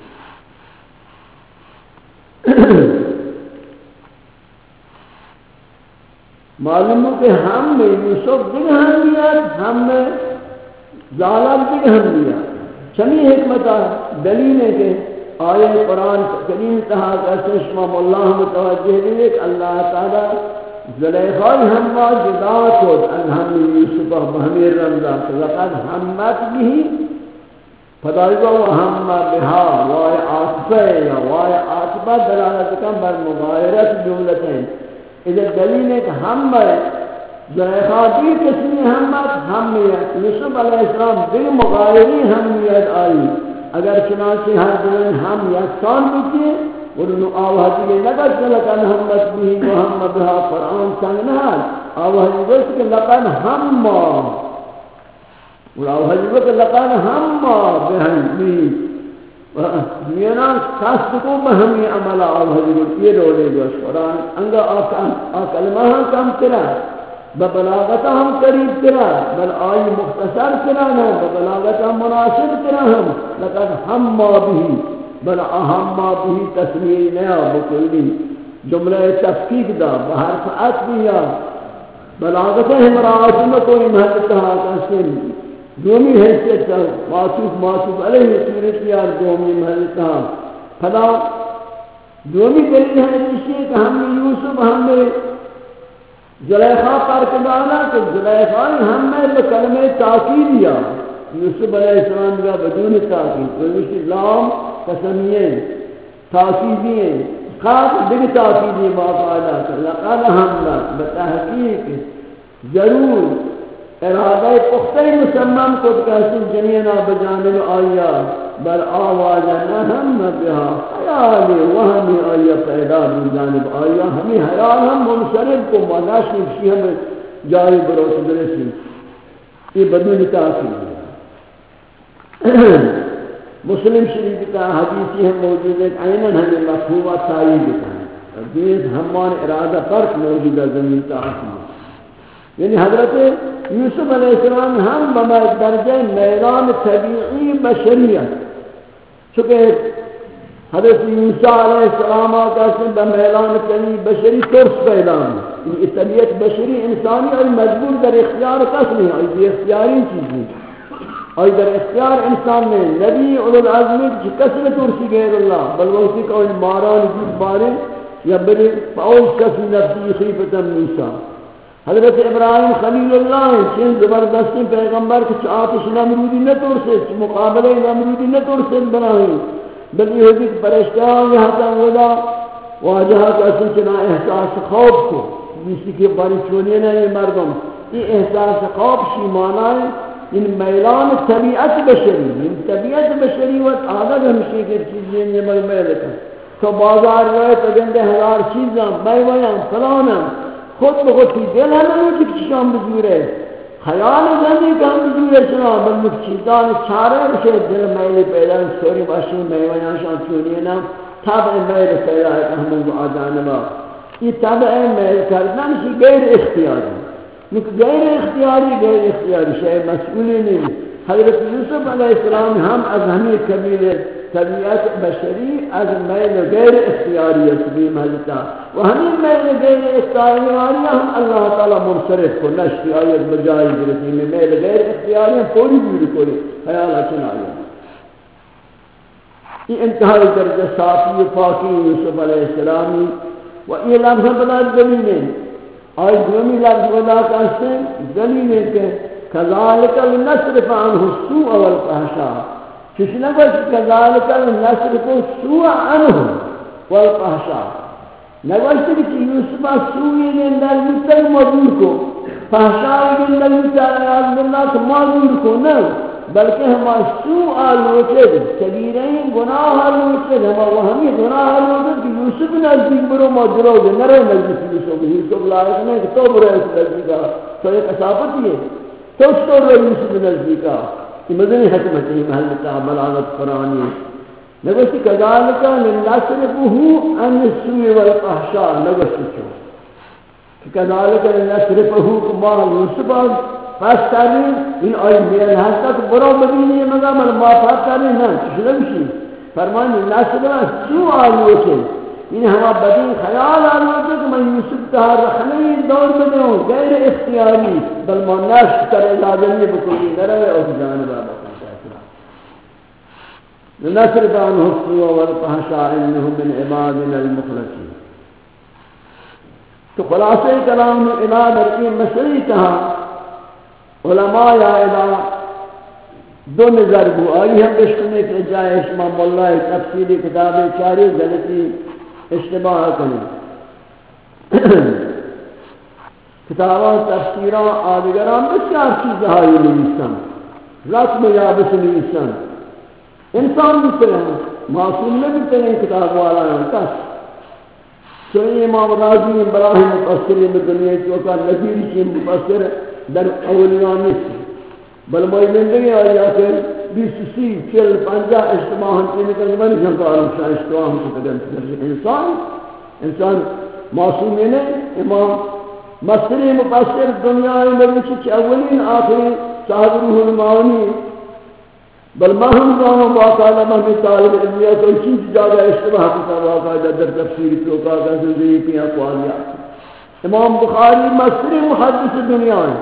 معلوم ہے کہ ہم میں یوسف دن ہمیت ہم میں ظالم دن ہمیت چمی حکمت دلیل ہے کہ آیے قرآن کریم تہا کہ شمام اللہ متوجہ لئے کہ اللہ تعالی زلیخائی ہمہ جدا کود ان ہم یوسف بہمیر رمضان لقد ہمت بھی فدائیگا و ہمہ بہا وائے آصفہ یا وائے آصفہ دلالت کم بر مغایرت جملتیں اذا دلیل ہے کہ ہمہ زلیخائی کسی ہمت ہمیت یوسف علیہ السلام دل مغایری ہمیت آئی اگر چنانچہ ہر دن ہم یکسان بکے ورنو آوہدی یہ لگت کہ لکن ہمت بھی محمد بہا قرآن سنگ نحال آوہدی گوشت کہ لکن ہمہ آوہدی گوشت کہ لکن ہمہ بہن بھی دینا کست کو بہمی عمل آوہدی گوشت یہ رولے گوشت قرآن انگا کلمہ کم ترہ ببلاغت ہم قریب ترہ بل آئی مختصر ترہ نہ ببلاغت ہم مناسب ترہ ہم لقد ہم بھی بل اہم بھی تسمیل نیا بکلی جملہ تفکیق دا بحرف عطبیہ بلاغت ہم راسم کوئی محلتہا تحسن دومی حیثیت معصوف علیہ صورتیار دومی محلتہا پھلا دومی دلیل ہے جسے کہ ہم یوسف ہم نے زلیخا پر کدانا کہ زلیخائی ہم میں بکلمہ تاکیدیا یوسف علیہ السلام کا بدون تاکید کوئی لام قسمیہ تاکیدیہ خاص بگ تاکیدی باقاعدہ لقد حملت بتحقیق ضرور ارادہ پختہ مسمم کو کہتے جنینا بجانب آیا بل آواز نہم بها خیال وہمی آیا پیدا بجانب آیا ہمیں حیال ہم منصرف کو ماناش نفسی ہمیں جاری بروت درسی یہ بدون تاثیر مسلم شریف کا حدیثی ہم موجود ہے اینن ہمیں مفہومہ تائید ہے دیز ہمان ارادہ فرق موجود ہے زمین تاثیر یعنی حضرت یوسف علیہ السلام ہم بما درجہ میلان طبیعی بشریت چونکہ حضرت یوسف علیہ السلام کا بمیلان طبیعی بشری ترس پیدان یہ طبیعت بشری انسانی اور مجبور در اختیار کس نہیں ہے یہ اختیاری چیز نہیں اور در اختیار انسان میں نبی اولو العظمی کی کسر ترسی غیر اللہ بلوسی کا ان ماران جیس بارے یا بلے پاؤل کسی نفسی خیفتا موسیٰ حضرت ابراہیم خلیل اللہ ہیں چین زبردستی پیغمبر کچھ آتش نمرودی نہ ترسے مقابلہ نمرودی نہ ترسے بنائی بل یہ ہوئی کہ پرشتیاں یہاں تک ہوگا واجہا کا سنچنا احساس خوف کو جسی کے باری چونی نہ یہ مردم یہ احساس خوف شیمانہ ہے ان میلان طبیعت بشری ان طبیعت بشری وقت عادت ہمشی کے چیزیں یہ میل کر تو بازار گئے تو گندے ہزار چیزاں بیویاں فلانا خود بخود کی دل ہے نہیں کہ شام بزور ہے خیال زندگی کا ہم بزور ہے چنا بلمک چیزان چارے بشے دل میل پیدا سوری باشی میویاں شان چونی نا طبع میل پیدا ہے کہ ہم کو آجانبا یہ طبع میل کردن شی غیر اختیاری غیر اختیاری شے مسئولی نہیں حضرت یوسف علیہ السلام ہم از ہمیں قبیل طبیعت بشری از میل غیر اختیاری سبیم حضرتا و ہمیں میل غیر اختیاری ہم اللہ تعالی منصرف کو نشتی آیت بجائی گرتی میں میل غیر اختیاری پوری پوری کوئی خیال اچھن آیا یہ انتہائی درجہ صافی و پاکی یوسف علیہ السلامی و یہ لفظ بلا دلیل ہے آئی دومی لفظ بلا کہتے ہیں دلیل ہے کہ کذالک لنصرف عنہ السوء والفحشاء کسی نے کہا کہ کذالک لنصرف السوء عنہ والفحشاء نگوشتی کہ یوسف سوئی لندر مستر مدور کو فحشائی لندر مستر اللہ مدور کو نہ بلکہ ہما سوء آلوچد کبیرین گناہ آلوچد ہما ہمی گناہ آلوچد کہ یوسف نزدیک برو مدرو دے نرے نزدیک یوسف لائق نہیں کہ تو برو اس نزدیکا تو ایک اصابت ہے تو اس طور رہے یوسف نزدیکا یہ مدنی حکمت ہے محلتا بلاغت قرآنی نگوشتی کذالکا لنصرفہو ان السوء والفحشاء نگوشتی چھو کذالکا لنصرفہو کما یوسف پاس کریں ان آئی میرے حسد برو مدینی مگا من ما پاس کریں نا چشنہ بشی فرمانی نصرفہ سوء آلوچے ان ہما بدین خیال آلوچے کہ میں یوسف تہا رخنی دور بدے ہوں غیر اختیاری بل ما نشت کر اجازنی بکلی نروے اور جانبا بکلی لنصرف عنه السوء والفحشاء انه من عبادنا المخلصين تو خلاصہ کلام میں الہ درکی مسئلہ کہا علماء یا الہ دو نظر بو آئی ہم بشکنے کے جائے اشمام اللہ تفصیلی کتابیں چاری غلطی اشتباہ کریں کتابان تفسیران آدگران بسیار چیز ہائی نویسن رسم یابس نویسن انسان بھی طرح معصوم میں بھی طرح کتاب والا ہے کس سوئی امام راضی ابراہیم مفسری میں دنیا چوکا نظیری کی مفسر در اولیانی سے بل موئی زندگی آیا کہ 20-30-40-50 اجتماع ہنچے نکل میں نہیں جنکاروں شاہ اجتماع ہنچے انسان معصوم میں نہیں امام مفسری مفسر دنیا میں بھی اولین آخری صاحب روح المعانی بل ما ہم جانو باقاعدہ میں طالب علمیہ کوئی چیز جاگہ اشتباہ کا باقاعدہ در تفسیر چوکا کا زندگی کی اقوالیات امام بخاری مصری محدث دنیا ہے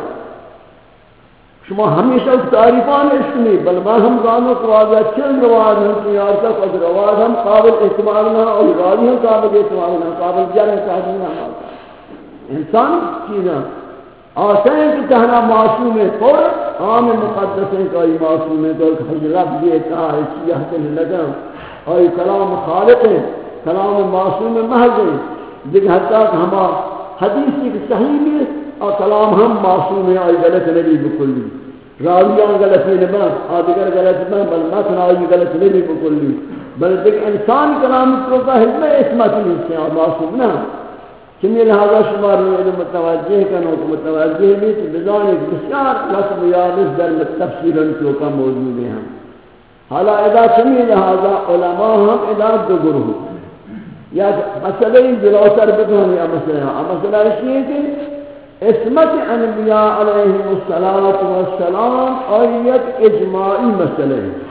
شما ہمیشہ اس تعریفان اشتنی بل ما ہم جانو کہ واضح چل رواد ہم تیار تک از رواد ہم قابل اعتمادنا اور راضی ہم قابل اعتمادنا قابل جرح قابلنا انسان چیزاں آتے ہیں کہ کہنا معصوم ہے پر عام مقدس ہے کہ معصوم ہے تو رب یہ کہا ہے چیہ کے لگا اور کلام خالق ہے کلام معصوم محض ہے دیکھ حتیٰ کہ ہما حدیث ایک صحیح ہے اور کلام ہم معصوم ہے اور غلط نہیں بکلی راویان غلط نہیں بات آدھگر غلط نہیں بل متن آئی غلط نہیں بکلی بل دیکھ انسان کلام کو کا حکمہ اسمت نہیں سے اور معصوم نہ چمی لہذا شمار علم متوجہ کنو کہ متوجہ بھی تو بزان ایک بسیار رسم یادس در تفصیلن چوکا موجود ہیں حالا ادا چمی لہذا علماء ہم ادا دو گروہ یا مسئلہ جلوسر بکن یا مسئلہ اسی ہے کہ اسمت انبیاء علیہم السلام آیت اجماعی مسئلہ ہے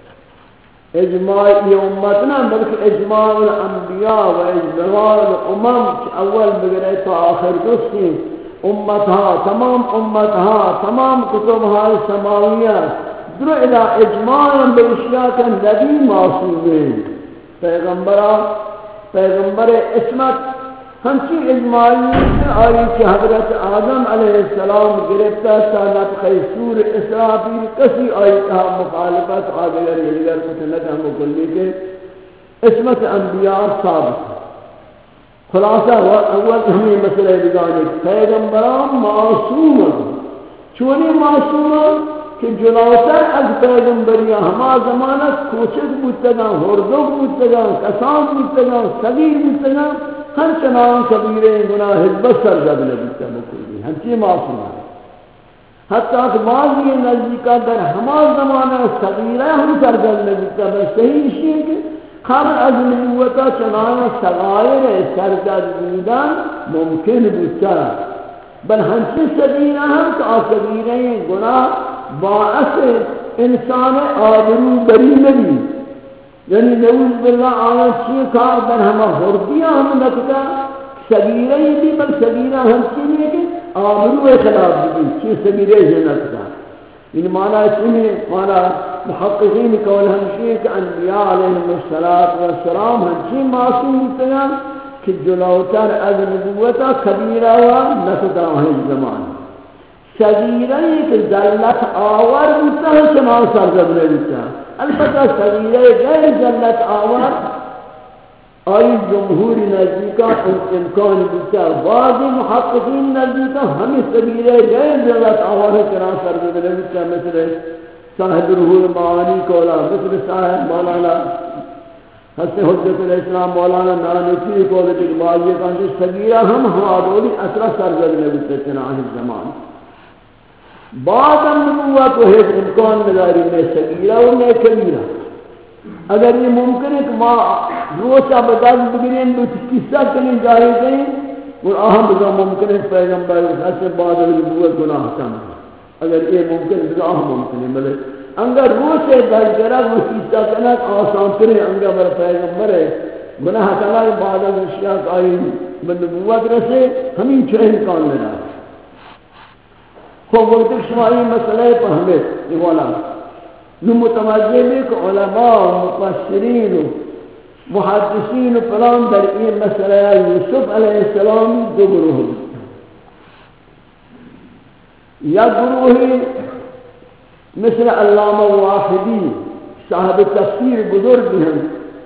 اجماعی امتنا بلکہ اجماع الانبیاء و اجماع الامم اول بگرے تو آخر دوستی امتها تمام کتبها سماویہ در الى اجماع باشیاء نبی معصومین پیغمبر اسمت ہمچی اجماعی آئی کہ حضرت آدم علیہ السلام گرفتہ سالت خیصور اسرافیل کسی آئی کہا مخالفت آدگر یلگر کتنک ہم کلی کے اسمت انبیاء ثابت خلاصہ اول ہمیں مسئلہ بگانے پیغمبران معصوم چونی معصوم کہ جلوتر از پیغمبریاں ہما زمانت کوچک بودتگاں ہردوک بودتگاں کسان بودتگاں صغیر بودتگاں ہر چنان کبیرے گناہ حضبت سرزد نبیتا مکلی ہمچی معصوم ہے حتیٰ کہ ماضی نزدیکہ در ہما زمانہ صغیرہ ہم سرزد نبیتا بس صحیح اسی ہے کہ خبر از نبوتا چنان صغائر سرزد بودن ممکن بودتا بل ہمچی صغیرہ ہم کہ صغیرہ گناہ باعث انسان آبرو بری نبی یعنی نعوذ باللہ آیا چیئے کار در ہما حردیاں ہم نکتا صغیرہ ہی بھی بل صغیرہ ہم چیئے کہ آبرو خلاف بھی چیئے صغیرہ ہی نکتا ان معنی چیئے معنی محققین قول ہمشی کہ انبیاء علیہ السلام ہمشی معصوم تیان کہ جلوتر از نبوتا کبیرہ و نسدہ ہے زمان صغیرہ کہ ذلت آور بودتا ہے چنان سرزبنے بودتا البتہ صغیرہ غیر ذلت آور آئی جمہوری نزدیکا امکان بودتا بعض محققین نزدیکا ہمیں صغیرہ غیر ذلت آور چنان سرزبنے بودتا مثل صاحب روح المعانی کولا مثل صاحب مولانا حسن حجت الاسلام مولانا نانوی کولا کہ معاویہ کانچہ صغیرہ ہم آدولی اثرہ سرزبنے بودتا چنان زمان بعد النبوت و حیث امکان نداری میں صغیرہ و میں کبیرہ اگر یہ ممکن ہے کہ ما روچہ بدل بگرین دو قصہ کنی جاری دیں اور اہم بزا ممکن ہے پیغمبر حسن بعد النبوت گناہ کم اگر یہ ممکن ہے بزا اہم ممکن ہے ملک انگر روچے درجرہ وہ قصہ کنک آسان کریں انگر بر پیغمبر ہے گناہ کنک بعد الشیعہ آئی نبوت رسے ہمیں چھے امکان نداری خوب وقت شمائی مسئلہ پر ہمیں یہ والا نو متوجہ بھی کہ علماء مفسرین محدثین فلان در این مسئلہ یوسف علیہ السلام دو گروہ یا گروہ مثل علامہ واحدی صاحب تفسیر بزرگ ہیں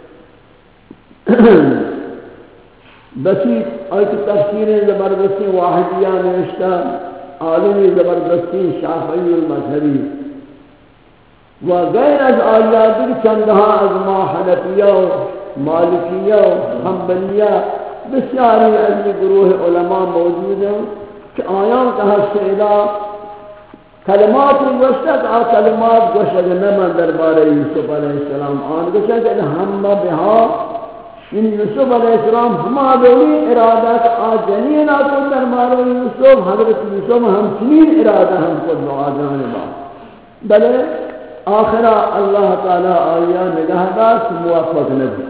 بسیط آیت تفسیر زبردستی واحدیہ نوشتہ عالمی زبردستی شافعی المذہبی و غیر از آیات چندہا از ما حنفیہ و مالکیہ و حنبلیہ بسیاری از گروہ علماء موجود ہیں کہ آیان کا حسیدہ کلمات گوشتت کلمات گوشت نمان دربار یوسف علیہ السلام آن گوشت کہ ہم بہا ان یوسف علیہ السلام ہما دولی ارادت آجنین آکو در مارو یوسف حضرت یوسف ہم چنین ارادہ ہم کو دعا جانبا بلے آخرہ اللہ تعالی آیا نگاہ داشت موافق نبی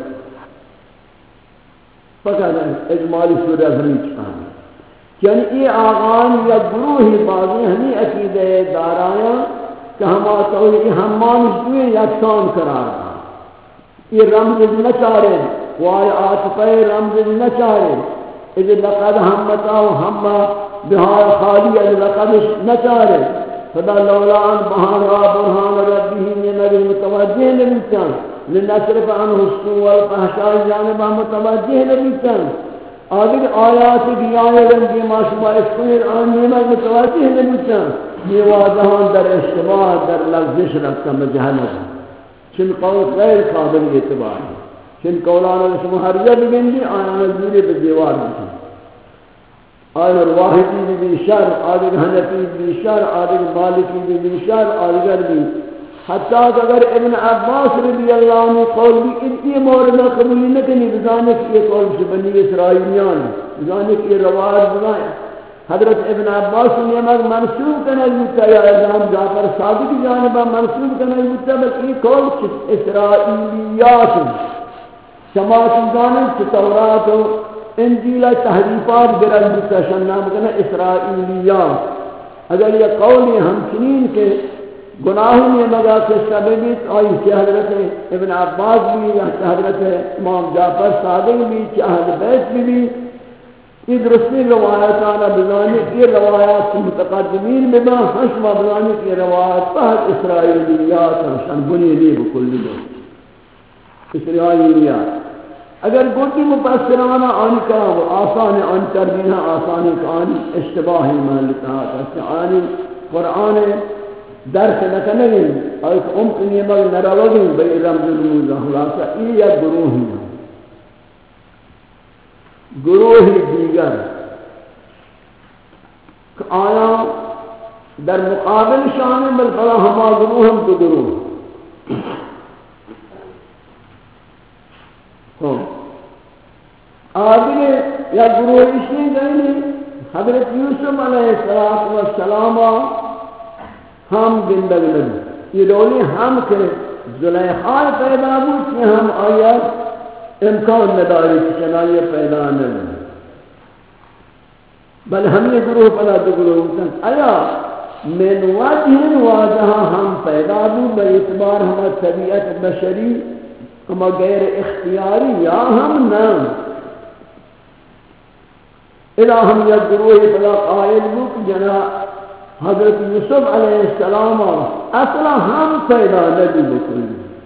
فقط اجمالی سورہ ہمیں چکانے یعنی یہ آغان یا گروہی بازی ہمیں عقیدہ دارائیں کہ ہما تولی ہمانش دوئے یکسان قرار دا یہ رمز نچارے وآئی آتفہ رمز نچارے اذ لقد ہمتا و ہما بہار خالی اذ لقد نچارے فدا لولا ان بہان را برحان ربیہی نبی متوجہ نبیتاں لنصرف عنہ السوء والفحشاء جانبہ متوجہ نبیتاں آدھر آیات کی آئے رنگی معشوبہ اسکویر آن نیمہ متوجہ نبیتاں یہ واضحان در اشتباہ در لفظش رکھتا مجہلہ چن قول غیر قابل اعتبار ہے چن قولانا شما حرجہ بگندی آیانا زوری پر دیوار بکن آیانا واحدی بھی شر آدھر حنفی بھی شر آدھر مالکی بھی شر آدھر بھی حتیٰ اگر ابن عباس رضی اللہ عنہ قول بھی اتنی موردہ قبولی نکنی بزانک یہ قول سے بنی اسرائیلیان بزانک یہ روایت بزائیں حضرت ابن عباس نے منسوب کرنا ہوتا یا امام جعفر صادق جانبہ منسوب کرنا ہوتا بلکہ یہ قول اسرائیلیات سماعت جانب کہ تورات و انجیل تحریفات برد ہوتا شنام کرنا اسرائیلیات اگر یہ قول ہم چنین کے گناہوں میں مگا سے سببیت آئی کہ حضرت ابن عباس بھی یا حضرت امام جعفر صادق بھی اہل بیت بھی یہ درستی روایتانا بزانی کی روایات متقدمین بما حشم بزانی کی روایات فہد اسرائیلیات شان بنی لی بکل لوگ اسرائیلیات اگر گوٹی مفسرانا آنی کام آسان آن تربینہ آسانی کانی اشتباہی محلتات آنی قرآن درس نکنگیں اور ایک امکنی مگر نروگیں بئی رمز الموزہ خلاصہ یہ گروہ ہیں گروہ دیگر آیا در مقابل شان بل فلا ہما گروہ ہم تو گروہ آدھے یا گروہ اس لیے گئے حضرت یوسف علیہ السلام ہم زندگ نبی یہ دولی ہم کے زلیخاء پیدا بود کہ ہم آیات امکان نداری چنائیے پیدا نہیں بل ہم یہ گروہ پلا دو گروہ ہوتا آیا من وجہ واجہ ہم پیدا بھی بے اعتبار ہم طبیعت بشری ہم غیر اختیاری یا ہم نہ الہ ہم یا گروہ بلا قائل بک جنا حضرت یوسف علیہ السلام اصلا ہم پیدا نبی بکلی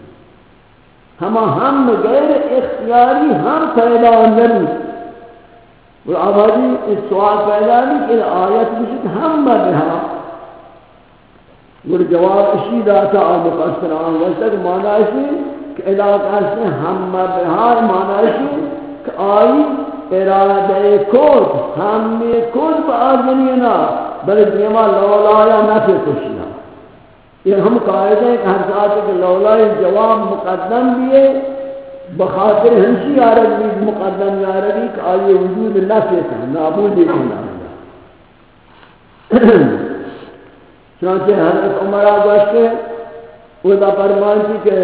ہم غیر اختیاری ہم پیدا نبی اور آبادی اس سوال پیدا نہیں کہ آیت بشک ہم بہا اور جواب اسی داتا مقصران وقت معنی اسی کہ علاقہ سے ہم بہا معنی اسی کہ آئی ارادہ کود ہم میں کود با آجنینا بلکہ دیما لولایا نفع کشنا یہ ہم قائد ہیں کہ ہر ساتھ کہ لولائی جواب مقدم بھی بخاطر ہمشی آرد بھی مقدم یارگی کہ آئی وجود نفع کا نابودی کنا چنانچہ حضرت عمرہ گوشتے ودا فرمانتی کہ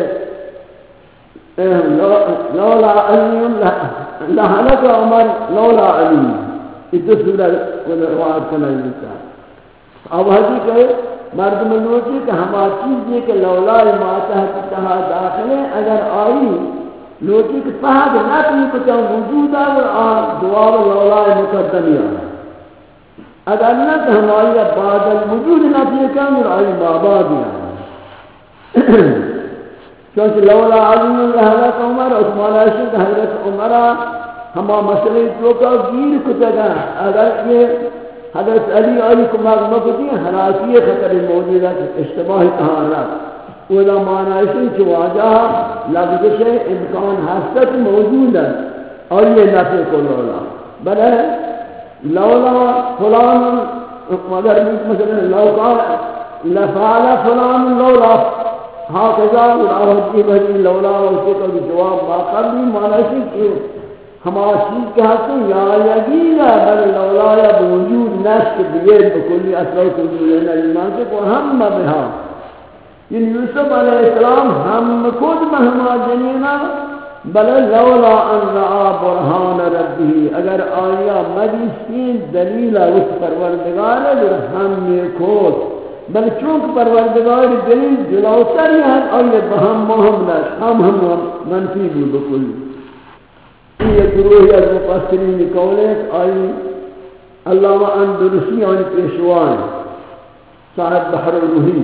لولا علی لہلک عمر لولا علی اس دو سورہ روایت کرنا لیتا اب حدی کہ مرد ملوٹی کہ ہما چیز یہ کہ لولا ماتا تہا داخلے اگر آئی لوٹی کہ فہد نقلی کتا وجودا اور دعا لولا مقدمی آنا اگر نہ کہ ہماری بعد الوجود نقلی کام اور آئی مابادی آنا چونکہ لولا علی حضرت عمر عثمان عشق حضرت عمرہ ہما مسئلے توکا گیر کتگا اگر یہ حضرت علی علی کو مغمقتی حراسی خطر موجود ہے اشتباہ تحارت اولا معنی عشق کہ واجہ لفظش امکان حسد موجود ہے اور یہ نفع کو لولا بلے لولا فلان مگر مثلا لوکا لفعل فلان لولا ہاکذا راوتی بھجی لولا اسی کا جواب باقر بھی معنی کہ ہمارا چیز کہا کہ یا یقینا بل لولا یا بوجود نشک بیر بکلی اصلاح کلینا ایمان سے کو ہم بہا یعنی یوسف علیہ السلام ہم خود مہما جنینا بل لولا ان رعا برحان ربی اگر آیا مجلسین دلیل اس پروردگار ہے ہم نے خود بل چونکہ پروردگار دلیل جلوتر ہے آئیے بہم محمد ہم منفی بھی بکل یہ گروہ از مفسرین قولت آئی علامہ اندلسی آنی پیشوان صاحب بحر الروحی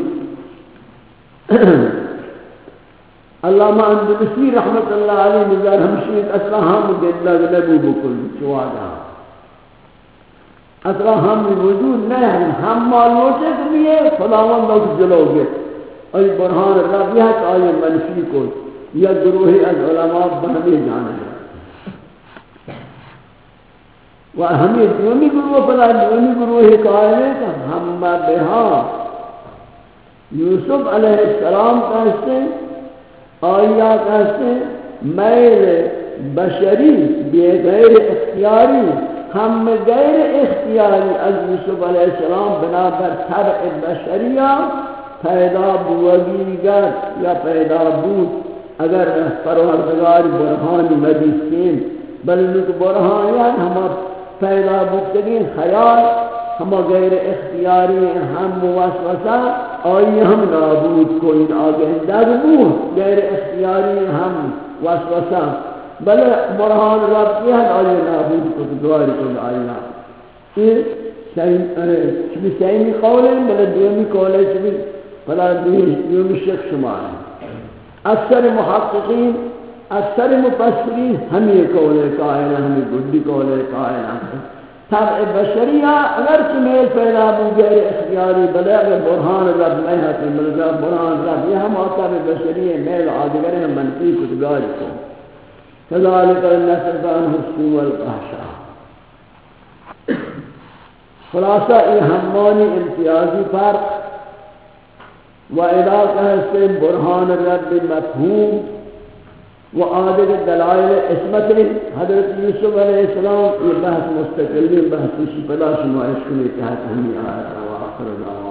علامہ اندلسی رحمت اللہ علیہ نظر ہمشید اصلا ہم دلہ نبو بکل چوادا اصلا ہم وجود نہیں ہے ہم معلومے کہ بھی ہے خداوند لوگ جلو گے ای برہان رب یہ کہ آئے منفی کو یا گروہ از علماء بہمی جانے ہیں و ہمیں دومی گروہ پدا دومی گروہ قائل ہے کہ ہم بہا یوسف علیہ السلام کہتے آیا کہتے میل بشری بے غیر اختیاری ہم غیر اختیاری از یوسف علیہ السلام بنابر طبع بشریہ پیدا بوگیگر یا پیدا بود اگر پروردگار برہان مدیسین بلکہ برہان یعنی ہم پیدا بودتگین خیال ہم غیر اختیاری ہم وسوسہ آئی ہم نابود کو ان آگہندہ بود غیر اختیاری ہم وسوسہ بل برہان رب کیا آئی نابود کو دواری کو آئینا یہ چبی سیمی قول ہے بل دیمی قول ہے چبی فلا دیمی شک شمار ہے اکثر محققین اکثر مفسرین ہمیں قول قائل ہمیں گڈی قول قائل طبع بشریہ اگر چمیل پیدا بو غیر اختیاری بلے اگر برہان رب نہیں ہے بلکہ برہان رب یہ ہم طبع بشریہ میل آدگر ہیں منفی کتگاری کو كذلك النصر عنه السوء والفحشاء خلاصہ یہ ہمانی امتیازی فرق و علاقہ سے برہان رب مفہوم و آدھر دلائل عصمت حضرت یوسف علیہ السلام یہ بحث مستقلی بحث اسی پدا شما عشق میں تحت ہمیں آیت و آخر دعوان